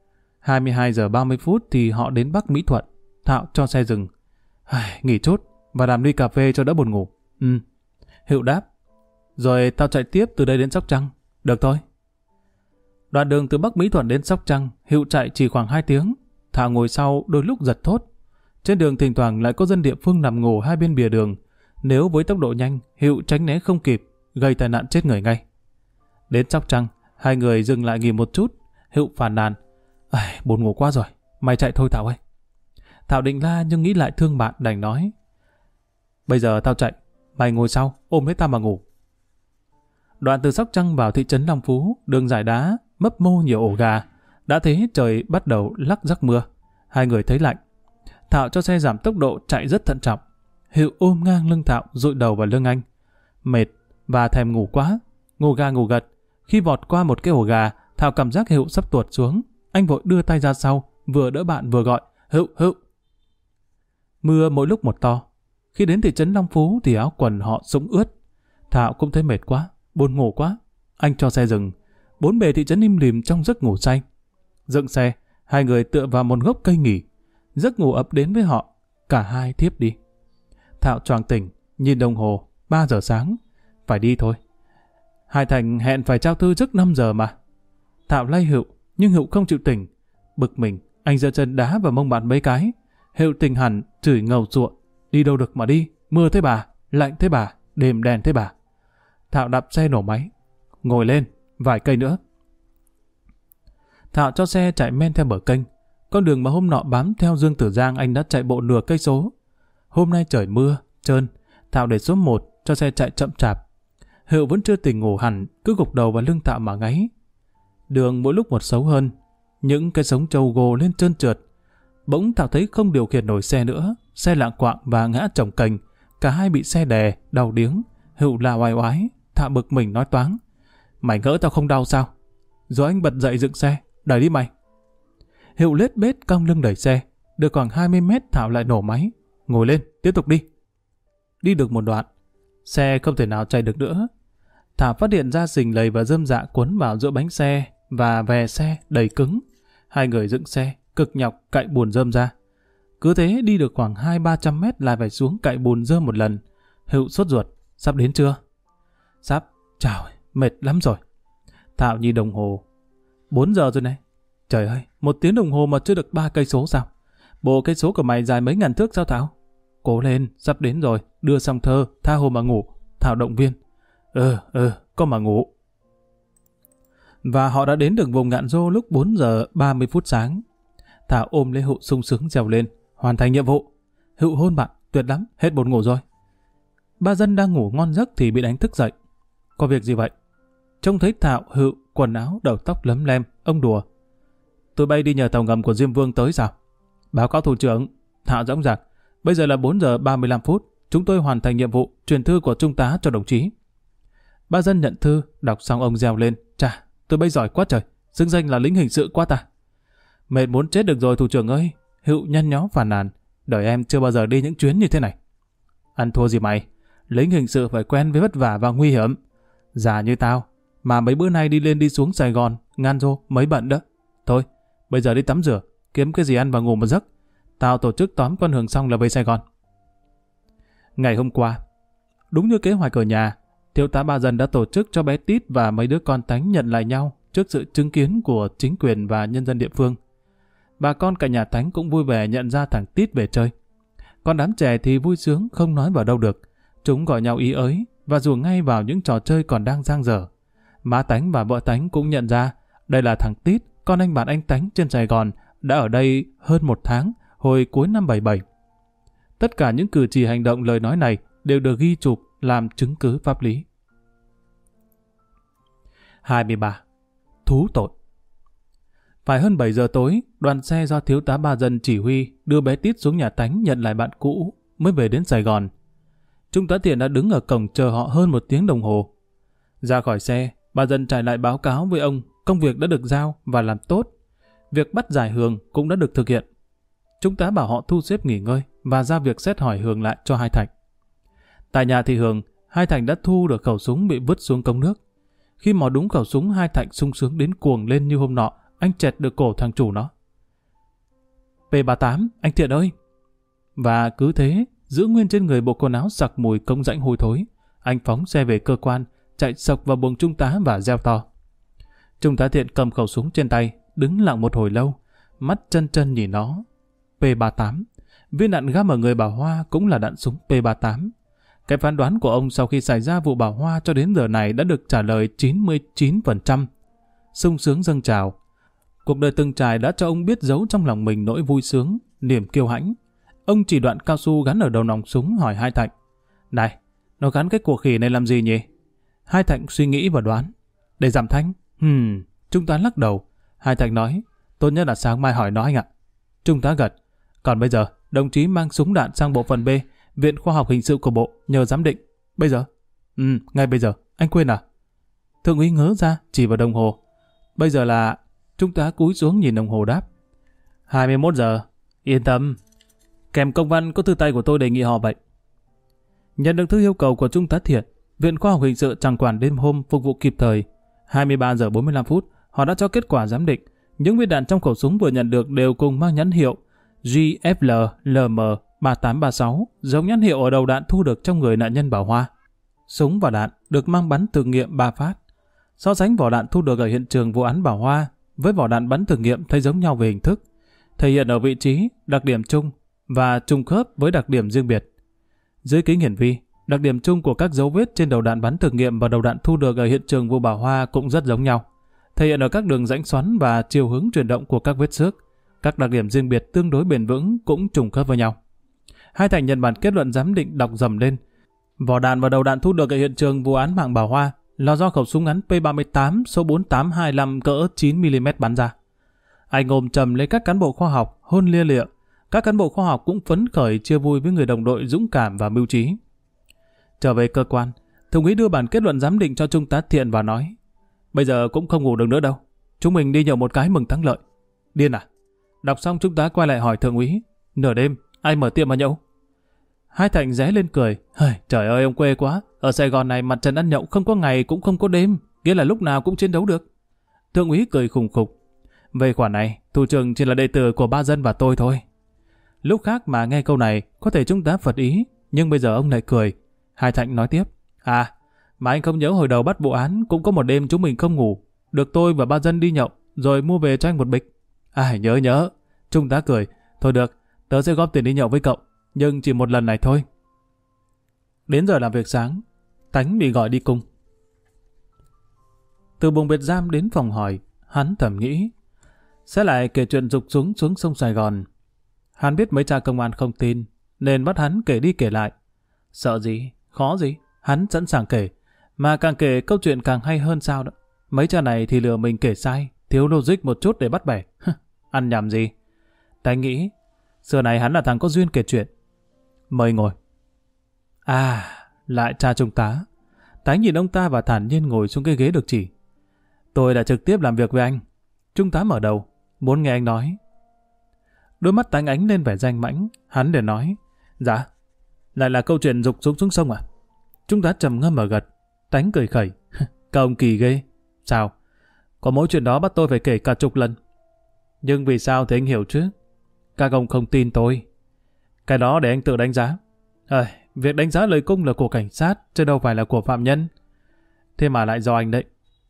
[SPEAKER 1] 22 giờ 30 phút thì họ đến Bắc Mỹ Thuận. Thạo cho xe dừng. Nghỉ chút, và làm ly cà phê cho đỡ buồn ngủ. Hữu đáp. Rồi tao chạy tiếp từ đây đến Sóc Trăng. Được thôi. Đoạn đường từ Bắc Mỹ Thuận đến Sóc Trăng, Hữu chạy chỉ khoảng 2 tiếng. Thảo ngồi sau đôi lúc giật thót. Trên đường thỉnh thoảng lại có dân địa phương nằm ngủ hai bên bìa đường. Nếu với tốc độ nhanh, Hữu tránh né không kịp, gây tai nạn chết người ngay. Đến Sóc Trăng, hai người dừng lại nghỉ một chút. Hữu phàn nàn. Buồn ngủ quá rồi, mày chạy thôi Thảo ơi. Thảo định la nhưng nghĩ lại thương bạn đành nói. Bây giờ tao chạy, mày ngồi sau, ôm lấy tao mà ngủ. Đoạn từ Sóc Trăng vào thị trấn Long Phú, đường dải đá, mấp mô nhiều ổ gà. Đã thế trời bắt đầu lắc rắc mưa. Hai người thấy lạnh. Thảo cho xe giảm tốc độ chạy rất thận trọng. Hữu ôm ngang lưng Thảo, dụi đầu vào lưng anh. Mệt và thèm ngủ quá, ngủ ga ngủ gật. Khi vọt qua một cái ổ gà, Thảo cảm giác Hữu sắp tuột xuống. Anh vội đưa tay ra sau, vừa đỡ bạn vừa gọi. Hữu, Hữu. Mưa mỗi lúc một to. Khi đến thị trấn Long Phú thì áo quần họ sũng ướt. Thảo cũng thấy mệt quá, buồn ngủ quá. Anh cho xe dừng. Bốn bề thị trấn im lìm trong giấc ngủ say. Dựng xe, hai người tựa vào một gốc cây nghỉ. Giấc ngủ ập đến với họ, cả hai thiếp đi. Thảo choàng tỉnh, nhìn đồng hồ, 3 giờ sáng. Phải đi thôi. Hai Thành hẹn phải trao thư trước 5 giờ mà. Thảo lay Hữu, nhưng Hữu không chịu tỉnh. Bực mình, anh giơ chân đá vào mông bạn mấy cái. Hữu tỉnh hẳn, chửi ngầu sụa. Đi đâu được mà đi, mưa thế bà, lạnh thế bà, đêm đèn thế bà. Thảo đạp xe nổ máy. Ngồi lên, vài cây nữa. Thảo cho xe chạy men theo bờ kênh. Con đường mà hôm nọ bám theo Dương Tử Giang anh đã chạy bộ nửa cây số. Hôm nay trời mưa, trơn. Thảo để số 1 cho xe chạy chậm chạp. Hữu vẫn chưa tỉnh ngủ hẳn, cứ gục đầu vào lưng Thảo mà ngáy. Đường mỗi lúc một xấu hơn. Những cái sống trâu gồ lên trơn trượt. Bỗng Thảo thấy không điều khiển nổi xe nữa. Xe lạng quạng và ngã chồng cành. Cả hai bị xe đè, đau điếng. Hữu la oai oái. Thảo bực mình nói toáng. Mày ngỡ tao không đau sao? Rồi anh bật dậy dựng xe. Đẩy đi mày. Hữu lết bết cong lưng đẩy xe. Được khoảng 20 mét Thảo lại nổ máy. Ngồi lên, tiếp tục đi. Đi được một đoạn, xe không thể nào chạy được nữa. Thảo phát hiện ra sình lầy và rơm rạ cuốn vào giữa bánh xe và vè xe đầy cứng. Hai người dựng xe, cực nhọc cạy bùn rơm ra. Cứ thế đi được khoảng 200-300 mét lại phải xuống cạy bùn rơm một lần. Hữu sốt ruột, sắp đến chưa? Sắp, chào, mệt lắm rồi. Thảo nhìn đồng hồ. 4 giờ rồi này. Trời ơi, 1 tiếng đồng hồ mà chưa được 3 cây số sao? Bộ cây số của mày dài mấy ngàn thước sao Thảo? Cố lên, sắp đến rồi, đưa xong thơ, tha hồ mà ngủ. Thảo động viên. Có mà ngủ. Và họ đã đến được vùng Ngạn Dô lúc 4 giờ 30 phút sáng. Thảo ôm lấy Hữu sung sướng reo lên. Hoàn thành nhiệm vụ. Hữu hôn bạn, tuyệt lắm, hết buồn ngủ rồi. Ba Dân đang ngủ ngon giấc thì bị đánh thức dậy. Có việc gì vậy? Trông thấy Thảo, Hữu, quần áo, đầu tóc lấm lem, ông đùa. Tụi bay đi nhờ tàu ngầm của Diêm Vương tới sao? Báo cáo thủ trưởng. Thảo dõng dạc. Bây giờ là 4 giờ 35 phút. Chúng tôi hoàn thành nhiệm vụ, truyền thư của trung tá cho đồng chí. Ba Dân nhận thư, đọc xong ông reo lên. Chà, tụi bay giỏi quá trời, xứng danh là lính hình sự quá ta. Mệt muốn chết được rồi thủ trưởng ơi. Hữu nhăn nhó phàn nàn. Đời em chưa bao giờ đi những chuyến như thế này. Ăn thua gì mày? Lính hình sự phải quen với vất vả và nguy hiểm. Già như tao, mà mấy bữa nay đi lên đi xuống Sài Gòn, Ngàn Dô, mấy bận đó. Thôi, bây giờ đi tắm rửa, kiếm cái gì ăn và ngủ một giấc. Tao tổ chức tóm con Hường xong là về Sài Gòn. Ngày hôm qua, đúng như kế hoạch ở nhà, thiếu tá Ba Dân đã tổ chức cho bé Tít và mấy đứa con Tánh nhận lại nhau trước sự chứng kiến của chính quyền và nhân dân địa phương. Bà con cả nhà Tánh cũng vui vẻ nhận ra thằng Tít về chơi. Còn đám trẻ thì vui sướng không nói vào đâu được. Chúng gọi nhau ý ới và rủ ngay vào những trò chơi còn đang dang dở. Má Tánh và vợ Tánh cũng nhận ra đây là thằng Tít, con anh bạn anh Tánh trên Sài Gòn, đã ở đây hơn 1 tháng, hồi cuối năm 77. Tất cả những cử chỉ hành động lời nói này đều được ghi chụp làm chứng cứ pháp lý. 23. Thú tội. Phải hơn 7 giờ tối, đoàn xe do thiếu tá Ba Dân chỉ huy đưa bé Tít xuống nhà Tánh nhận lại bạn cũ mới về đến Sài Gòn. Trung tá Thiện đã đứng ở cổng chờ họ hơn 1 tiếng đồng hồ. Ra khỏi xe, Ba Dân trải lại báo cáo với ông công việc đã được giao và làm tốt. Việc bắt giải Hường cũng đã được thực hiện. Trung tá bảo họ thu xếp nghỉ ngơi và ra việc xét hỏi Hường lại cho Hai Thành. Tại nhà thì Hường, Hai Thành đã thu được khẩu súng bị vứt xuống cống nước. Khi mò đúng khẩu súng, Hai Thành sung sướng đến cuồng lên như hôm nọ, anh chẹt được cổ thằng chủ nó. P38, anh Thiện ơi! Và cứ thế, giữ nguyên trên người bộ quần áo sặc mùi công rãnh hôi thối. Anh phóng xe về cơ quan, chạy sộc vào buồng trung tá và reo to. Trung tá Thiện cầm khẩu súng trên tay, đứng lặng một hồi lâu, mắt chân chân nhìn nó. P38, viên đạn găm ở người bà Hoa cũng là đạn súng P38. Cái phán đoán của ông sau khi xảy ra vụ bà Hoa cho đến giờ này đã được trả lời 99%. Sung sướng dâng trào. Cuộc đời từng trải đã cho ông biết giấu trong lòng mình nỗi vui sướng, niềm kiêu hãnh. Ông chỉ đoạn cao su gắn ở đầu nòng súng hỏi Hai Thạnh. Này, nó gắn cái cuộc khỉ này làm gì nhỉ? Hai Thạnh suy nghĩ và đoán. Để giảm thanh. Trung tá lắc đầu. Hai Thạnh nói, tốt nhất là sáng mai hỏi nó anh ạ. Trung tá gật. Còn bây giờ, đồng chí mang súng đạn sang bộ phận B, Viện Khoa học Hình sự của Bộ, nhờ giám định. Bây giờ? Ngay bây giờ. Anh quên à? Thượng úy ngớ ra, chỉ vào đồng hồ. Bây giờ là... Trung tá cúi xuống nhìn đồng hồ đáp. 21 giờ. Yên tâm. Kèm công văn có thư tay của tôi đề nghị họ vậy. Nhận được thư yêu cầu của Trung tá Thiện, Viện Khoa học Hình sự chẳng quản đêm hôm phục vụ kịp thời. 23 giờ 45 phút, họ đã cho kết quả giám định. Những viên đạn trong khẩu súng vừa nhận được đều cùng mang nhãn hiệu JFL LM 3836, giống nhãn hiệu ở đầu đạn thu được trong người nạn nhân Bảo Hoa. Súng và đạn được mang bắn thử nghiệm 3 phát. So sánh vỏ đạn thu được ở hiện trường vụ án Bảo Hoa với vỏ đạn bắn thử nghiệm thấy giống nhau về hình thức, thể hiện ở vị trí, đặc điểm chung và trùng khớp với đặc điểm riêng biệt. Dưới kính hiển vi, đặc điểm chung của các dấu vết trên đầu đạn bắn thử nghiệm và đầu đạn thu được ở hiện trường vụ Bảo Hoa cũng rất giống nhau, thể hiện ở các đường rãnh xoắn và chiều hướng chuyển động của các vết xước. Các đặc điểm riêng biệt tương đối bền vững cũng trùng khớp với nhau. Hai Thạnh nhận bản kết luận giám định đọc dầm lên. Vỏ đạn và đầu đạn thu được ở hiện trường vụ án mạng Bảo Hoa là do khẩu súng ngắn P38 số 4825 cỡ 9mm bắn ra. Anh ôm chầm lấy các cán bộ khoa học, hôn lia lịa. Các cán bộ khoa học cũng phấn khởi chia vui với người đồng đội dũng cảm và mưu trí. Trở về cơ quan, Thượng úy đưa bản kết luận giám định cho Trung tá Thiện và nói: Bây giờ cũng không ngủ được nữa đâu. Chúng mình đi nhậu một cái mừng thắng lợi. Điên à? Đọc xong Trung tá quay lại hỏi Thượng úy: Nửa đêm, ai mở tiệm mà nhậu? Hai Thạnh ré lên cười. Trời ơi, ông quê quá. Ở Sài Gòn này mặt trận ăn nhậu không có ngày cũng không có đêm, nghĩa là lúc nào cũng chiến đấu được. Thượng úy cười khùng khục. Về khoản này, thủ trưởng chỉ là đệ tử của ba dân và tôi thôi. Lúc khác mà nghe câu này, có thể Trung tá phật ý, nhưng bây giờ ông lại cười. Hai Thạnh nói tiếp: Mà anh không nhớ hồi đầu bắt vụ án cũng có một đêm chúng mình không ngủ, được tôi và ba dân đi nhậu, rồi mua về cho anh một bịch. Nhớ. Trung tá cười. Thôi được, tớ sẽ góp tiền đi nhậu với cậu, nhưng chỉ một lần này thôi. Đến giờ làm việc sáng, Tánh bị gọi đi cung. Từ buồng biệt giam đến phòng hỏi, hắn thầm nghĩ sẽ lại kể chuyện rục súng xuống sông Sài Gòn. Hắn biết mấy cha công an không tin, nên bắt hắn kể đi kể lại. Sợ gì, khó gì, hắn sẵn sàng kể. Mà càng kể câu chuyện càng hay hơn sao đó. Mấy cha này thì lừa mình kể sai, thiếu logic một chút để bắt bẻ. Ăn nhầm gì. Tánh nghĩ, xưa này hắn là thằng có duyên kể chuyện. Mời ngồi. Lại cha Trung tá. Tánh nhìn ông ta và thản nhiên ngồi xuống cái ghế được chỉ. Tôi đã trực tiếp làm việc với anh. Trung tá mở đầu, muốn nghe anh nói. Đôi mắt Tánh ánh lên vẻ danh mãnh, hắn để nói: Dạ, lại là câu chuyện rục súng xuống sông à? Trung tá trầm ngâm mà gật. Tánh cười khẩy. Các ông kỳ ghê. Sao? Có mỗi chuyện đó bắt tôi phải kể cả chục lần. Nhưng vì sao thì anh hiểu chứ? Các ông không tin tôi. Cái đó để anh tự đánh giá. Việc đánh giá lời cung là của cảnh sát, chứ đâu phải là của phạm nhân. Thế mà lại do anh đấy.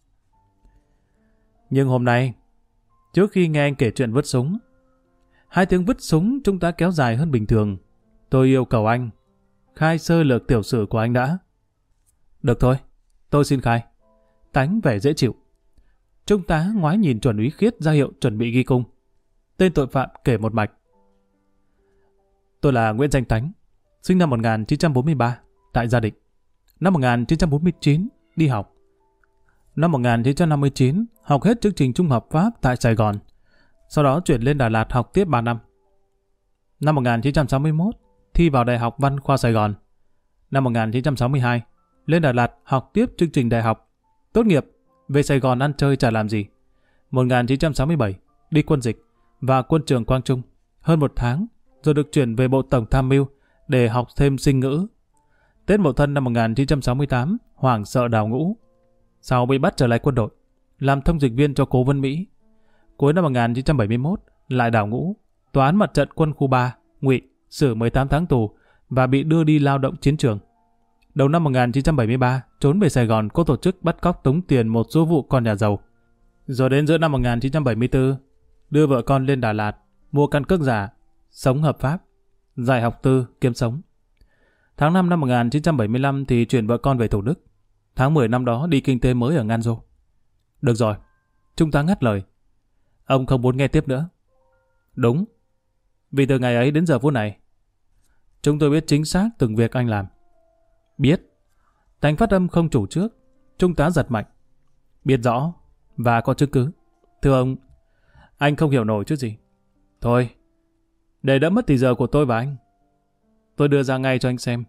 [SPEAKER 1] Nhưng hôm nay, trước khi nghe anh kể chuyện vứt súng, 2 tiếng vứt súng chúng ta kéo dài hơn bình thường. Tôi yêu cầu anh khai sơ lược tiểu sử của anh đã. Được thôi, tôi xin khai. Tánh vẻ dễ chịu. Trung tá ngoái nhìn chuẩn úy Khiết ra hiệu chuẩn bị ghi cung. Tên tội phạm kể một mạch. Tôi là Nguyễn Danh Tánh, sinh năm 1943 tại Gia Định. Năm 1949 đi học. Năm 1959 học hết chương trình trung học Pháp tại Sài Gòn. Sau đó chuyển lên Đà Lạt học tiếp 3 năm. Năm 1961 thi vào Đại học Văn khoa Sài Gòn. Năm 1962 lên Đà Lạt học tiếp chương trình đại học. Tốt nghiệp về Sài Gòn ăn chơi chả làm gì. 1967 đi quân dịch và quân trường Quang Trung hơn 1 tháng, rồi được chuyển về Bộ Tổng Tham mưu để học thêm sinh ngữ. Tết Mậu Thân năm 1968 hoảng sợ đào ngũ. Sau bị bắt trở lại quân đội, làm thông dịch viên cho Cố Vân Mỹ. Cuối năm 1971 lại đào ngũ. Tòa án Mặt trận quân khu 3 Ngụy xử 18 tháng tù và bị đưa đi lao động chiến trường. Đầu năm 1973, trốn về Sài Gòn có tổ chức bắt cóc tống tiền một số vụ con nhà giàu. Rồi đến giữa năm 1974, đưa vợ con lên Đà Lạt, mua căn cước giả, sống hợp pháp, dạy học tư, kiếm sống. Tháng 5 năm 1975 thì chuyển vợ con về Thủ Đức. Tháng 10 năm đó đi kinh tế mới ở Ngan Dô. Được rồi, chúng ta ngắt lời. Ông không muốn nghe tiếp nữa. Đúng, vì từ ngày ấy đến giờ phút này, chúng tôi biết chính xác từng việc anh làm. Biết. Tánh phát âm không chủ trước, trung tá giật mạnh. Biết rõ, và có chứng cứ. Thưa ông, anh không hiểu nổi chứ gì. Thôi, để đỡ mất thì giờ của tôi và anh, tôi đưa ra ngay cho anh xem.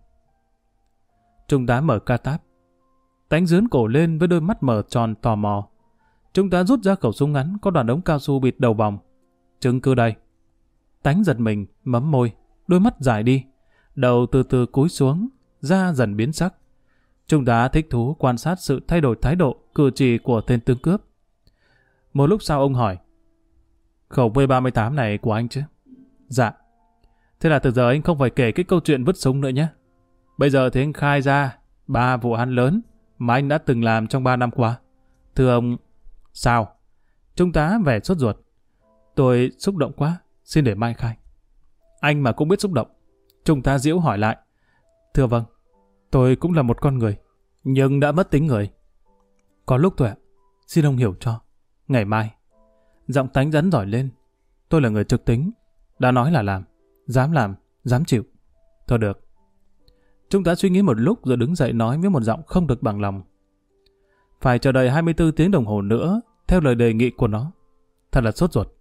[SPEAKER 1] Trung tá mở ca táp. Tánh dướn cổ lên với đôi mắt mở tròn tò mò. Trung tá rút ra khẩu súng ngắn có đoạn ống cao su bịt đầu vòng. Chứng cứ đây. Tánh giật mình, mấm môi, đôi mắt dài đi, đầu từ từ cúi xuống, da dần biến sắc. Trung tá thích thú quan sát sự thay đổi thái độ, cử chỉ của tên tướng cướp. Một lúc sau ông hỏi, khẩu V38 này của anh chứ? Dạ. Thế là từ giờ anh không phải kể cái câu chuyện vứt súng nữa nhé. Bây giờ thì anh khai ra 3 vụ án lớn mà anh đã từng làm trong 3 năm qua. Thưa ông, sao? Trung tá vẻ sốt ruột. Tôi xúc động quá, xin để mai khai. Anh mà cũng biết xúc động. Trung tá giễu hỏi lại. Thưa vâng, tôi cũng là một con người, nhưng đã mất tính người. Có lúc thôi ạ, xin ông hiểu cho. Ngày mai. Giọng Tánh rắn giỏi lên. Tôi là người trực tính, đã nói là làm, dám chịu. Thôi được. Trung tá suy nghĩ một lúc rồi đứng dậy nói với một giọng không được bằng lòng. Phải chờ đợi 24 tiếng đồng hồ nữa, theo lời đề nghị của nó. Thật là sốt ruột.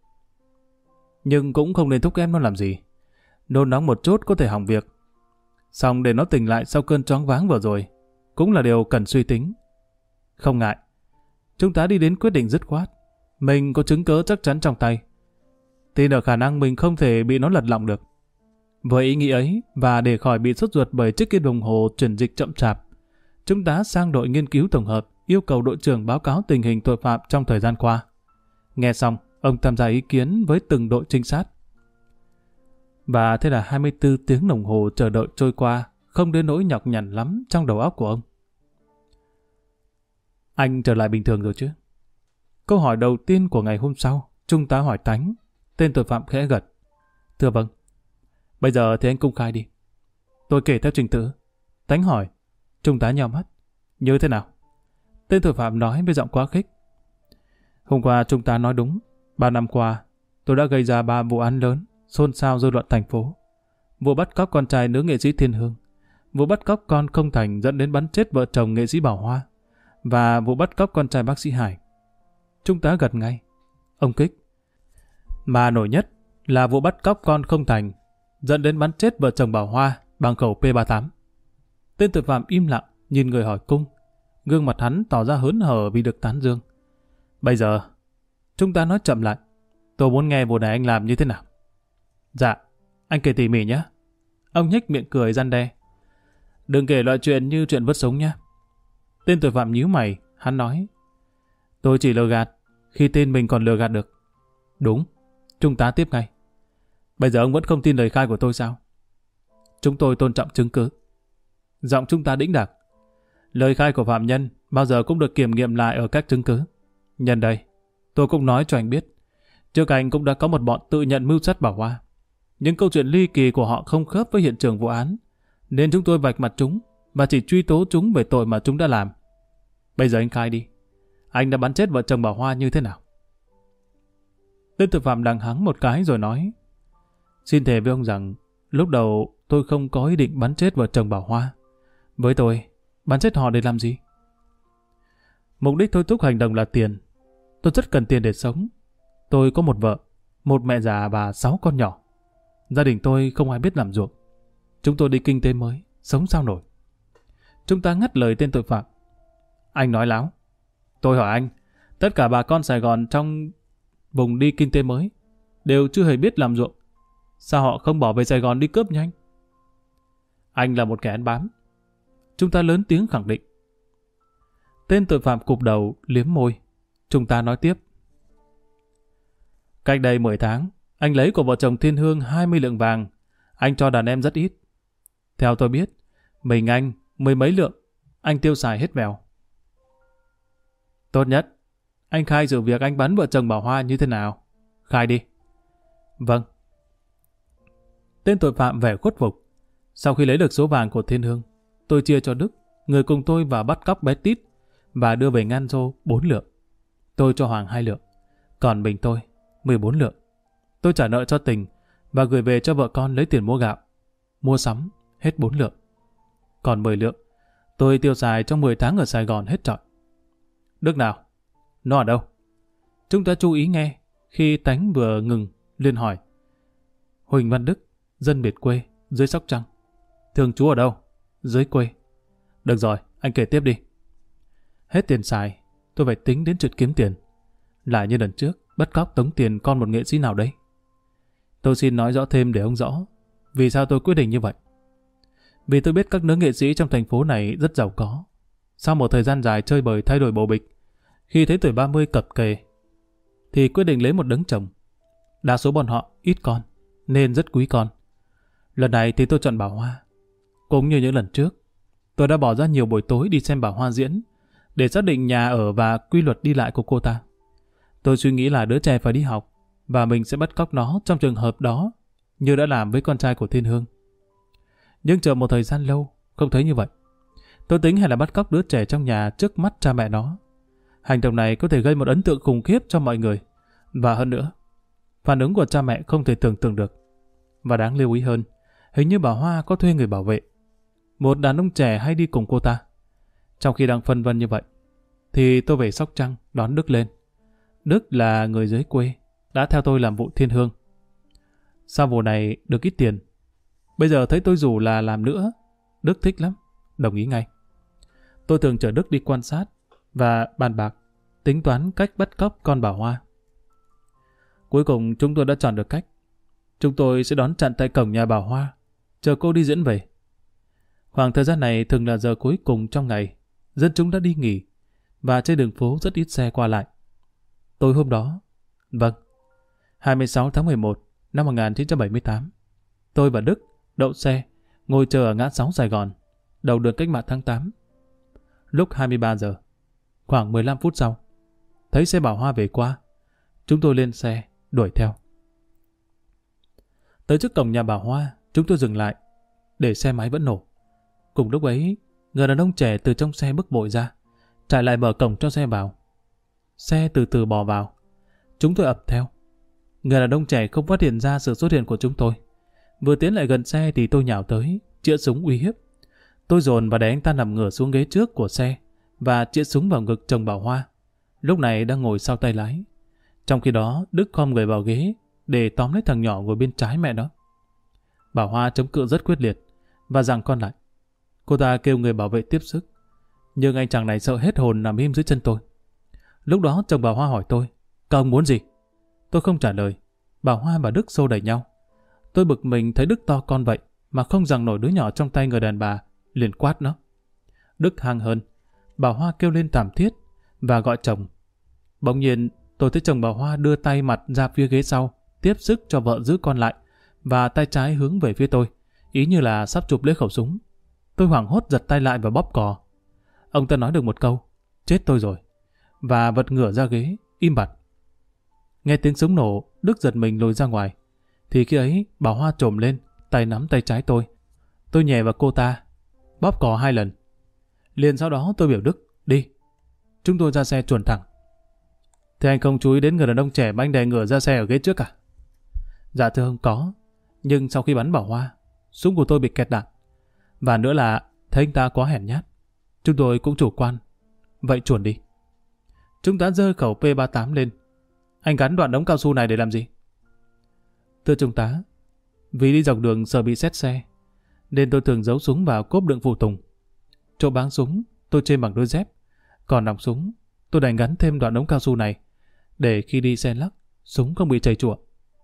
[SPEAKER 1] Nhưng cũng không nên thúc ép nó làm gì. Nôn nóng một chút có thể hỏng việc. Xong để nó tỉnh lại sau cơn choáng váng vừa rồi, cũng là điều cần suy tính. Không ngại. Trung tá đi đến quyết định dứt khoát. Mình có chứng cớ chắc chắn trong tay. Tin ở khả năng mình không thể bị nó lật lọng được. Với ý nghĩ ấy, và để khỏi bị sốt ruột bởi chiếc kia đồng hồ chuyển dịch chậm chạp, Trung tá sang đội nghiên cứu tổng hợp, yêu cầu đội trưởng báo cáo tình hình tội phạm trong thời gian qua. Nghe xong, ông tham gia ý kiến với từng đội trinh sát. Và thế là 24 tiếng đồng hồ chờ đợi trôi qua, không đến nỗi nhọc nhằn lắm trong đầu óc của ông. Anh trở lại bình thường rồi chứ? Câu hỏi đầu tiên của ngày hôm sau, Trung tá hỏi Tánh. Tên tội phạm khẽ gật. Thưa vâng. Bây giờ thì anh công khai đi. Tôi kể theo trình tự. Tánh hỏi. Trung tá nhíu mắt. Như thế nào? Tên tội phạm nói với giọng quá khích. Hôm qua Trung tá nói đúng. 3 năm qua, tôi đã gây ra 3 vụ án lớn, xôn xao dư luận thành phố. Vụ bắt cóc con trai nữ nghệ sĩ Thiên Hương, vụ bắt cóc con không thành dẫn đến bắn chết vợ chồng nghệ sĩ Bảo Hoa, và vụ bắt cóc con trai bác sĩ Hải. Trung tá gật ngay. Ông kích. Mà nổi nhất là vụ bắt cóc con không thành dẫn đến bắn chết vợ chồng Bảo Hoa bằng khẩu P38. Tên tội phạm im lặng nhìn người hỏi cung. Gương mặt hắn tỏ ra hớn hở vì được tán dương. Bây giờ, Trung tá nói chậm lại. Tôi muốn nghe vụ này anh làm như thế nào. Dạ, anh kể tỉ mỉ nhé. Ông nhếch miệng cười răn đe. Đừng kể loại chuyện như chuyện vứt súng nhé. Tên tội phạm nhíu mày, hắn nói. Tôi chỉ lừa gạt khi tin mình còn lừa gạt được. Đúng, Trung tá tiếp ngay. Bây giờ ông vẫn không tin lời khai của tôi sao? Chúng tôi tôn trọng chứng cứ. Giọng Trung tá đĩnh đạc. Lời khai của phạm nhân bao giờ cũng được kiểm nghiệm lại ở các chứng cứ. Nhân đây, tôi cũng nói cho anh biết. Trước anh cũng đã có một bọn tự nhận mưu sát Bảo Hoa. Nhưng câu chuyện ly kỳ của họ không khớp với hiện trường vụ án, nên chúng tôi vạch mặt chúng và chỉ truy tố chúng về tội mà chúng đã làm. Bây giờ anh khai đi. Anh đã bắn chết vợ chồng Bảo Hoa như thế nào? Tên tội phạm đằng hắng một cái rồi nói. Xin thề với ông rằng lúc đầu tôi không có ý định bắn chết vợ chồng Bảo Hoa. Với tôi, bắn chết họ để làm gì? Mục đích thôi thúc hành động là tiền. Tôi rất cần tiền để sống. Tôi có một vợ, một mẹ già và 6 con nhỏ. Gia đình tôi không ai biết làm ruộng. Chúng tôi đi kinh tế mới, sống sao nổi. Chúng ta ngắt lời tên tội phạm. Anh nói láo. Tôi hỏi anh, tất cả bà con Sài Gòn trong vùng đi kinh tế mới đều chưa hề biết làm ruộng. Sao họ không bỏ về Sài Gòn đi cướp nhanh? Anh là một kẻ ăn bám. Chúng ta lớn tiếng khẳng định. Tên tội phạm cụp đầu, liếm môi. Chúng ta nói tiếp. Cách đây 10 tháng, anh lấy của vợ chồng Thiên Hương 20 lượng vàng. Anh cho đàn em rất ít. Theo tôi biết, mình anh 10 mấy lượng, anh tiêu xài hết vèo. Tốt nhất, anh khai sự việc anh bắn vợ chồng Bảo Hoa như thế nào. Khai đi. Vâng. Tên tội phạm vẻ khuất phục. Sau khi lấy được số vàng của Thiên Hương, tôi chia cho Đức, người cùng tôi vào bắt cóc bé Tít, và đưa về Ngan Dô 4 lượng. Tôi cho Hoàng 2 lượng, còn mình tôi 14 lượng. Tôi trả nợ cho Tình và gửi về cho vợ con lấy tiền mua gạo. Mua sắm hết 4 lượng. Còn 10 lượng, tôi tiêu xài trong 10 tháng ở Sài Gòn hết trọi. Đức nào? Nó ở đâu? Chúng ta chú ý nghe. Khi Tánh vừa ngừng, liền hỏi. Huỳnh Văn Đức, dân biệt quê, dưới Sóc Trăng. Thường trú ở đâu? Dưới quê. Được rồi, anh kể tiếp đi. Hết tiền xài, tôi phải tính đến chuyện kiếm tiền. Lại như lần trước, bắt cóc tống tiền con một nghệ sĩ nào đấy. Tôi xin nói rõ thêm để ông rõ vì sao tôi quyết định như vậy. Vì tôi biết các nữ nghệ sĩ trong thành phố này rất giàu có. Sau một thời gian dài chơi bời thay đổi bầu bịch, khi thấy tuổi 30 cập kề, thì quyết định lấy một đấng chồng. Đa số bọn họ ít con, nên rất quý con. Lần này thì tôi chọn Bảo Hoa. Cũng như những lần trước, tôi đã bỏ ra nhiều buổi tối đi xem Bảo Hoa diễn, để xác định nhà ở và quy luật đi lại của cô ta. Tôi suy nghĩ là đứa trẻ phải đi học, và mình sẽ bắt cóc nó trong trường hợp đó, như đã làm với con trai của Thiên Hương. Nhưng chờ một thời gian lâu, không thấy như vậy. Tôi tính hay là bắt cóc đứa trẻ trong nhà trước mắt cha mẹ nó. Hành động này có thể gây một ấn tượng khủng khiếp cho mọi người. Và hơn nữa, phản ứng của cha mẹ không thể tưởng tượng được. Và đáng lưu ý hơn, hình như Bảo Hoa có thuê người bảo vệ. Một đàn ông trẻ hay đi cùng cô ta. Trong khi đang phân vân như vậy, thì tôi về Sóc Trăng đón Đức lên. Đức là người dưới quê, đã theo tôi làm vụ Thiên Hương. Sau vụ này được ít tiền. Bây giờ thấy tôi rủ là làm nữa, Đức thích lắm, đồng ý ngay. Tôi thường chở Đức đi quan sát và bàn bạc, tính toán cách bắt cóc con Bảo Hoa. Cuối cùng chúng tôi đã chọn được cách. Chúng tôi sẽ đón chặn tại cổng nhà Bảo Hoa, chờ cô đi diễn về. Khoảng thời gian này thường là giờ cuối cùng trong ngày, dân chúng đã đi nghỉ, và trên đường phố rất ít xe qua lại. Tối hôm đó, 26 tháng 11 năm 1978, tôi và Đức đậu xe, ngồi chờ ở ngã 6 Sài Gòn, đầu đường Cách mạng tháng 8. Lúc 23 giờ, khoảng 15 phút sau, thấy xe Bảo Hoa về qua, chúng tôi lên xe, đuổi theo. Tới trước cổng nhà Bảo Hoa, chúng tôi dừng lại, để xe máy vẫn nổ. Cùng lúc ấy, người đàn ông trẻ từ trong xe bước vội ra, chạy lại mở cổng cho xe vào. Xe từ từ bò vào. Chúng tôi ập theo. Người đàn ông trẻ không phát hiện ra sự xuất hiện của chúng tôi. Vừa tiến lại gần xe thì tôi nhào tới, chĩa súng uy hiếp. Tôi dồn và để anh ta nằm ngửa xuống ghế trước của xe và chĩa súng vào ngực chồng Bảo Hoa, lúc này đang ngồi sau tay lái. Trong khi đó, Đức khom người vào ghế để tóm lấy thằng nhỏ ngồi bên trái mẹ nó. Bảo Hoa chống cự rất quyết liệt và giằng con lại. Cô ta kêu người bảo vệ tiếp sức, nhưng anh chàng này sợ hết hồn nằm im dưới chân tôi. Lúc đó chồng Bảo Hoa hỏi tôi, các ông muốn gì? Tôi không trả lời. Bảo Hoa và Đức xô đẩy nhau. Tôi bực mình thấy Đức to con vậy mà không giằng nổi đứa nhỏ trong tay người đàn bà, liền quát nó. Đức hăng hơn. Bảo Hoa kêu lên thảm thiết và gọi chồng. Bỗng nhiên tôi thấy chồng Bảo Hoa đưa tay mặt ra phía ghế sau, tiếp sức cho vợ giữ con lại, và tay trái hướng về phía tôi, ý như là sắp chụp lấy khẩu súng. Tôi hoảng hốt giật tay lại và bóp cò. Ông ta nói được một câu, chết tôi rồi, và vật ngửa ra ghế, im bặt. Nghe tiếng súng nổ, Đức giật mình lùi ra ngoài. Thì khi ấy, Bảo Hoa trồm lên, tay nắm tay trái tôi. Tôi nhè vào cô ta, bóp cò 2 lần. Liền sau đó tôi biểu Đức, đi. Chúng tôi ra xe chuồn thẳng. Thế anh không chú ý đến người đàn ông trẻ mà anh đè ngửa ra xe ở ghế trước à? Dạ thưa ông, có. Nhưng sau khi bắn Bảo Hoa, súng của tôi bị kẹt đạn. Và nữa là thấy anh ta quá hèn nhát. Chúng tôi cũng chủ quan. Vậy chuồn đi. Chúng ta giơ khẩu P38 lên. Anh gắn đoạn ống cao su này để làm gì? Thưa Trung tá, vì đi dọc đường sợ bị xét xe, nên tôi thường giấu súng vào cốp đựng phụ tùng. Chỗ báng súng tôi chêm bằng đôi dép, còn nòng súng tôi đành gắn thêm đoạn ống cao su này, để khi đi xe lắc, súng không bị chảy chùa.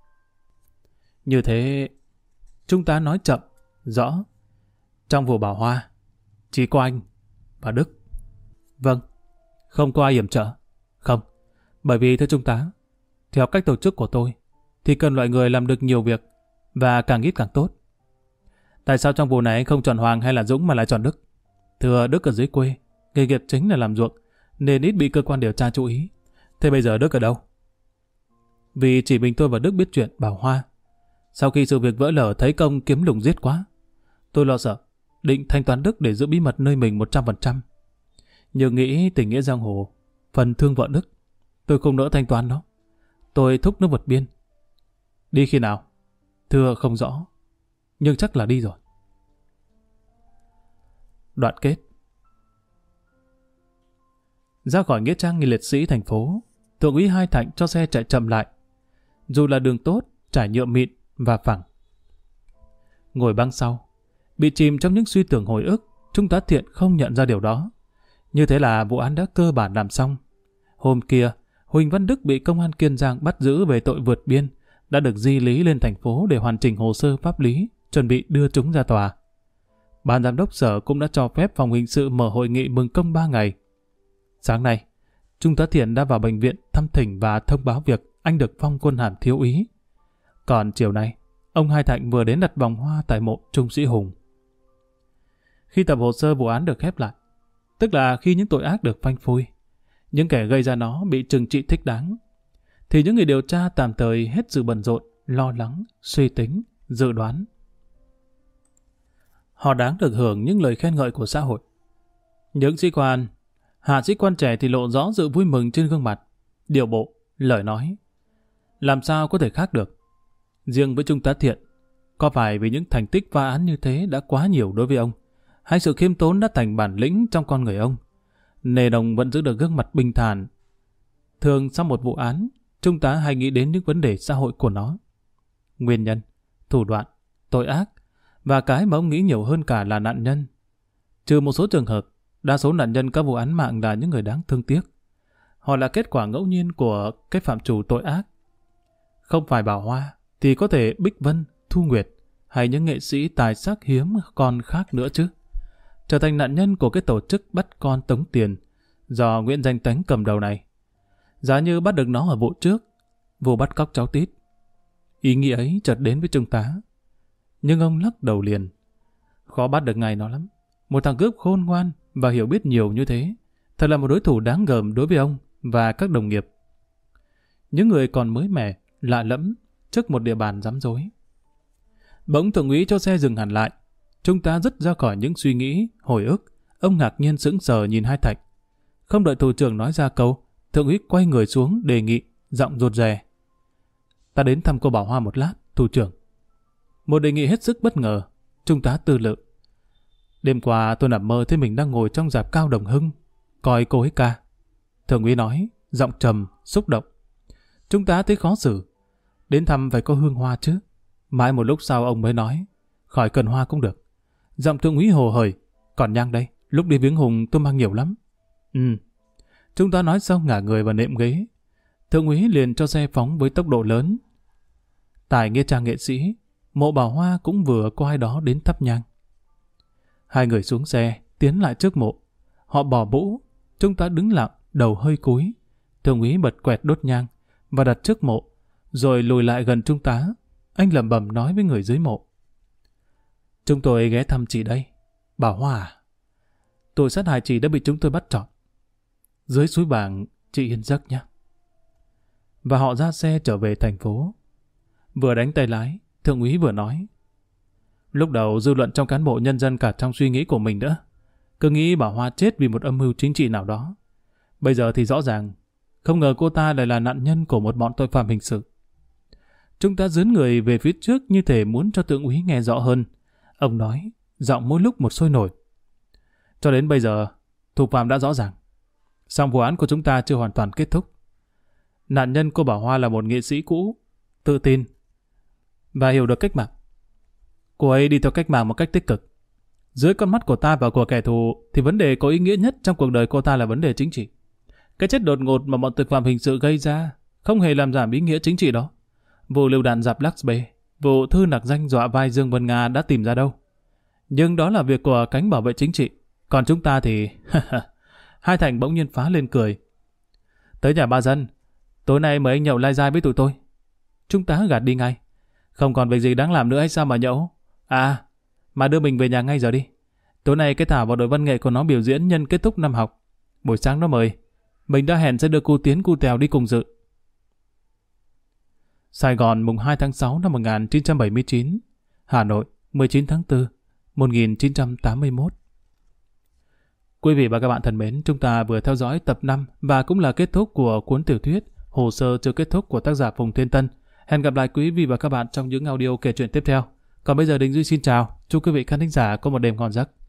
[SPEAKER 1] Như thế, Trung tá nói chậm, rõ. Trong vụ Bảo Hoa, chỉ có anh và Đức. Vâng, không có ai yểm trợ. Không, bởi vì thưa Trung tá, theo cách tổ chức của tôi, thì cần loại người làm được nhiều việc, và càng ít càng tốt. Tại sao trong vụ này anh không chọn Hoàng hay là Dũng mà lại chọn Đức? Thưa, Đức ở dưới quê, nghề nghiệp chính là làm ruộng, nên ít bị cơ quan điều tra chú ý. Thế bây giờ Đức ở đâu? Vì chỉ mình tôi và Đức biết chuyện Bảo Hoa. Sau khi sự việc vỡ lở thấy công kiếm lùng giết quá, tôi lo sợ, định thanh toán Đức để giữ bí mật nơi mình 100%. Nhưng nghĩ tình nghĩa giang hồ, phần thương vợ Đức, tôi không nỡ thanh toán nó. Tôi thúc nó vượt biên. Đi khi nào? Thưa, không rõ, nhưng chắc là đi rồi. Đoạn kết. Ra khỏi nghĩa trang nghi liệt sĩ thành phố, Thượng úy Hai Thạnh cho xe chạy chậm lại. Dù là đường tốt, trải nhựa mịn và phẳng. Ngồi băng sau, bị chìm trong những suy tưởng hồi ức, Trung tá Thiện không nhận ra điều đó. Như thế là vụ án đã cơ bản làm xong. Hôm kia, Huỳnh Văn Đức bị công an Kiên Giang bắt giữ về tội vượt biên, đã được di lý lên thành phố để hoàn chỉnh hồ sơ pháp lý, chuẩn bị đưa chúng ra tòa. Ban giám đốc sở cũng đã cho phép phòng hình sự mở hội nghị mừng công 3 ngày. Sáng nay, Trung tá Thiện đã vào bệnh viện thăm thỉnh và thông báo việc anh được phong quân hàm thiếu úy. Còn chiều nay, ông Hai Thạnh vừa đến đặt vòng hoa tại mộ Trung sĩ Hùng. Khi tập hồ sơ vụ án được khép lại, tức là khi những tội ác được phanh phui, những kẻ gây ra nó bị trừng trị thích đáng, thì những người điều tra tạm thời hết sự bận rộn, lo lắng, suy tính, dự đoán. Họ đáng được hưởng những lời khen ngợi của xã hội. Những sĩ quan, hạ sĩ quan trẻ thì lộ rõ sự vui mừng trên gương mặt, điệu bộ, lời nói. Làm sao có thể khác được? Riêng với Trung tá Thiện, có phải vì những thành tích phá án như thế đã quá nhiều đối với ông, hay sự khiêm tốn đã thành bản lĩnh trong con người ông, nên ông vẫn giữ được gương mặt bình thản? Thường sau một vụ án, Trung tá hay nghĩ đến những vấn đề xã hội của nó. Nguyên nhân, thủ đoạn, tội ác, và cái mà ông nghĩ nhiều hơn cả là nạn nhân. Trừ một số trường hợp, đa số nạn nhân các vụ án mạng là những người đáng thương tiếc. Họ là kết quả ngẫu nhiên của cái phạm trù tội ác. Không phải Bảo Hoa, thì có thể Bích Vân, Thu Nguyệt, hay những nghệ sĩ tài sắc hiếm còn khác nữa chứ. Trở thành nạn nhân của cái tổ chức bắt con tống tiền do Nguyễn Danh Tánh cầm đầu này. Giá như bắt được nó ở vụ trước, vụ bắt cóc cháu Tít. Ý nghĩ ấy chợt đến với Trung tá. Nhưng ông lắc đầu liền. Khó bắt được ngay nó lắm. Một thằng cướp khôn ngoan và hiểu biết nhiều như thế, thật là một đối thủ đáng gờm đối với ông và các đồng nghiệp. Những người còn mới mẻ, lạ lẫm trước một địa bàn rắm rối. Bỗng thượng úy cho xe dừng hẳn lại. Trung tá dứt ra khỏi những suy nghĩ, hồi ức. Ông ngạc nhiên sững sờ nhìn Hai Thạnh. Không đợi thủ trưởng nói ra câu, thượng úy quay người xuống đề nghị, giọng rụt rè. Ta đến thăm cô Bảo Hoa một lát, thủ trưởng. Một đề nghị hết sức bất ngờ. Trung tá tư lự. Đêm qua tôi nằm mơ thấy mình đang ngồi trong rạp Cao Đồng Hưng, coi cô ấy ca. Thượng úy nói, giọng trầm, xúc động. Trung tá thấy khó xử. Đến thăm phải có hương hoa chứ. Mãi một lúc sau ông mới nói, khỏi cần hoa cũng được. Giọng thượng úy hồ hởi, còn nhang đây, lúc đi viếng Hùng tôi mang nhiều lắm. Trung tá nói xong ngả người vào nệm ghế. Thượng úy liền cho xe phóng với tốc độ lớn. Tại nghĩa trang nghệ sĩ, mộ Bảo Hoa cũng vừa có ai đó đến thắp nhang. Hai người xuống xe, tiến lại trước mộ. Họ bỏ mũ, Trung tá đứng lặng, đầu hơi cúi. Thượng úy bật quẹt đốt nhang và đặt trước mộ, rồi lùi lại gần Trung tá. Anh lẩm bẩm nói với người dưới mộ. Chúng tôi ghé thăm chị đây. Bảo Hoa à? Tội sát hại chị đã bị chúng tôi bắt trọn. Dưới suối Bàng, chị yên giấc nhé. Và họ ra xe trở về thành phố. Vừa đánh tay lái, thượng úy vừa nói. Lúc đầu dư luận trong cán bộ nhân dân cả trong suy nghĩ của mình nữa. Cứ nghĩ Bảo Hoa chết vì một âm mưu chính trị nào đó. Bây giờ thì rõ ràng, không ngờ cô ta lại là nạn nhân của một bọn tội phạm hình sự. Chúng ta dướn người về phía trước như thể muốn cho thượng úy nghe rõ hơn. Ông nói, giọng mỗi lúc một sôi nổi. Cho đến bây giờ, thủ phạm đã rõ ràng. Song vụ án của chúng ta chưa hoàn toàn kết thúc. Nạn nhân cô Bảo Hoa là một nghệ sĩ cũ, tự tin và hiểu được cách mạng. Cô ấy đi theo cách mạng một cách tích cực. Dưới con mắt của ta và của kẻ thù thì vấn đề có ý nghĩa nhất trong cuộc đời cô ta là vấn đề chính trị. Cái chết đột ngột mà bọn tội phạm hình sự gây ra không hề làm giảm ý nghĩa chính trị đó. Vụ lựu đạn dạp Lux B, vụ thư nặc danh dọa vai Dương Vân Nga đã tìm ra đâu. Nhưng đó là việc của cánh bảo vệ chính trị. Còn chúng ta thì... Hai Thành bỗng nhiên phá lên cười. Tới nhà ba dân, tối nay mời anh nhậu lai dai với tụi tôi. Chúng ta gạt đi ngay. Không còn việc gì đáng làm nữa hay sao mà nhậu? À, mà đưa mình về nhà ngay giờ đi. Tối nay cái Thảo và đội văn nghệ của nó biểu diễn nhân kết thúc năm học. Buổi sáng nó mời. Mình đã hẹn sẽ đưa cô Tiến cô Tèo đi cùng dự. Sài Gòn mùng 2 tháng 6 năm 1979. Hà Nội 19 tháng 4 1981. Quý vị và các bạn thân mến, chúng ta vừa theo dõi tập 5 và cũng là kết thúc của cuốn tiểu thuyết Hồ sơ chưa kết thúc của tác giả Phùng Thiên Tân. Hẹn gặp lại quý vị và các bạn trong những audio kể chuyện tiếp theo. Còn bây giờ Đình Duy xin chào. Chúc quý vị khán thính giả có một đêm ngon giấc.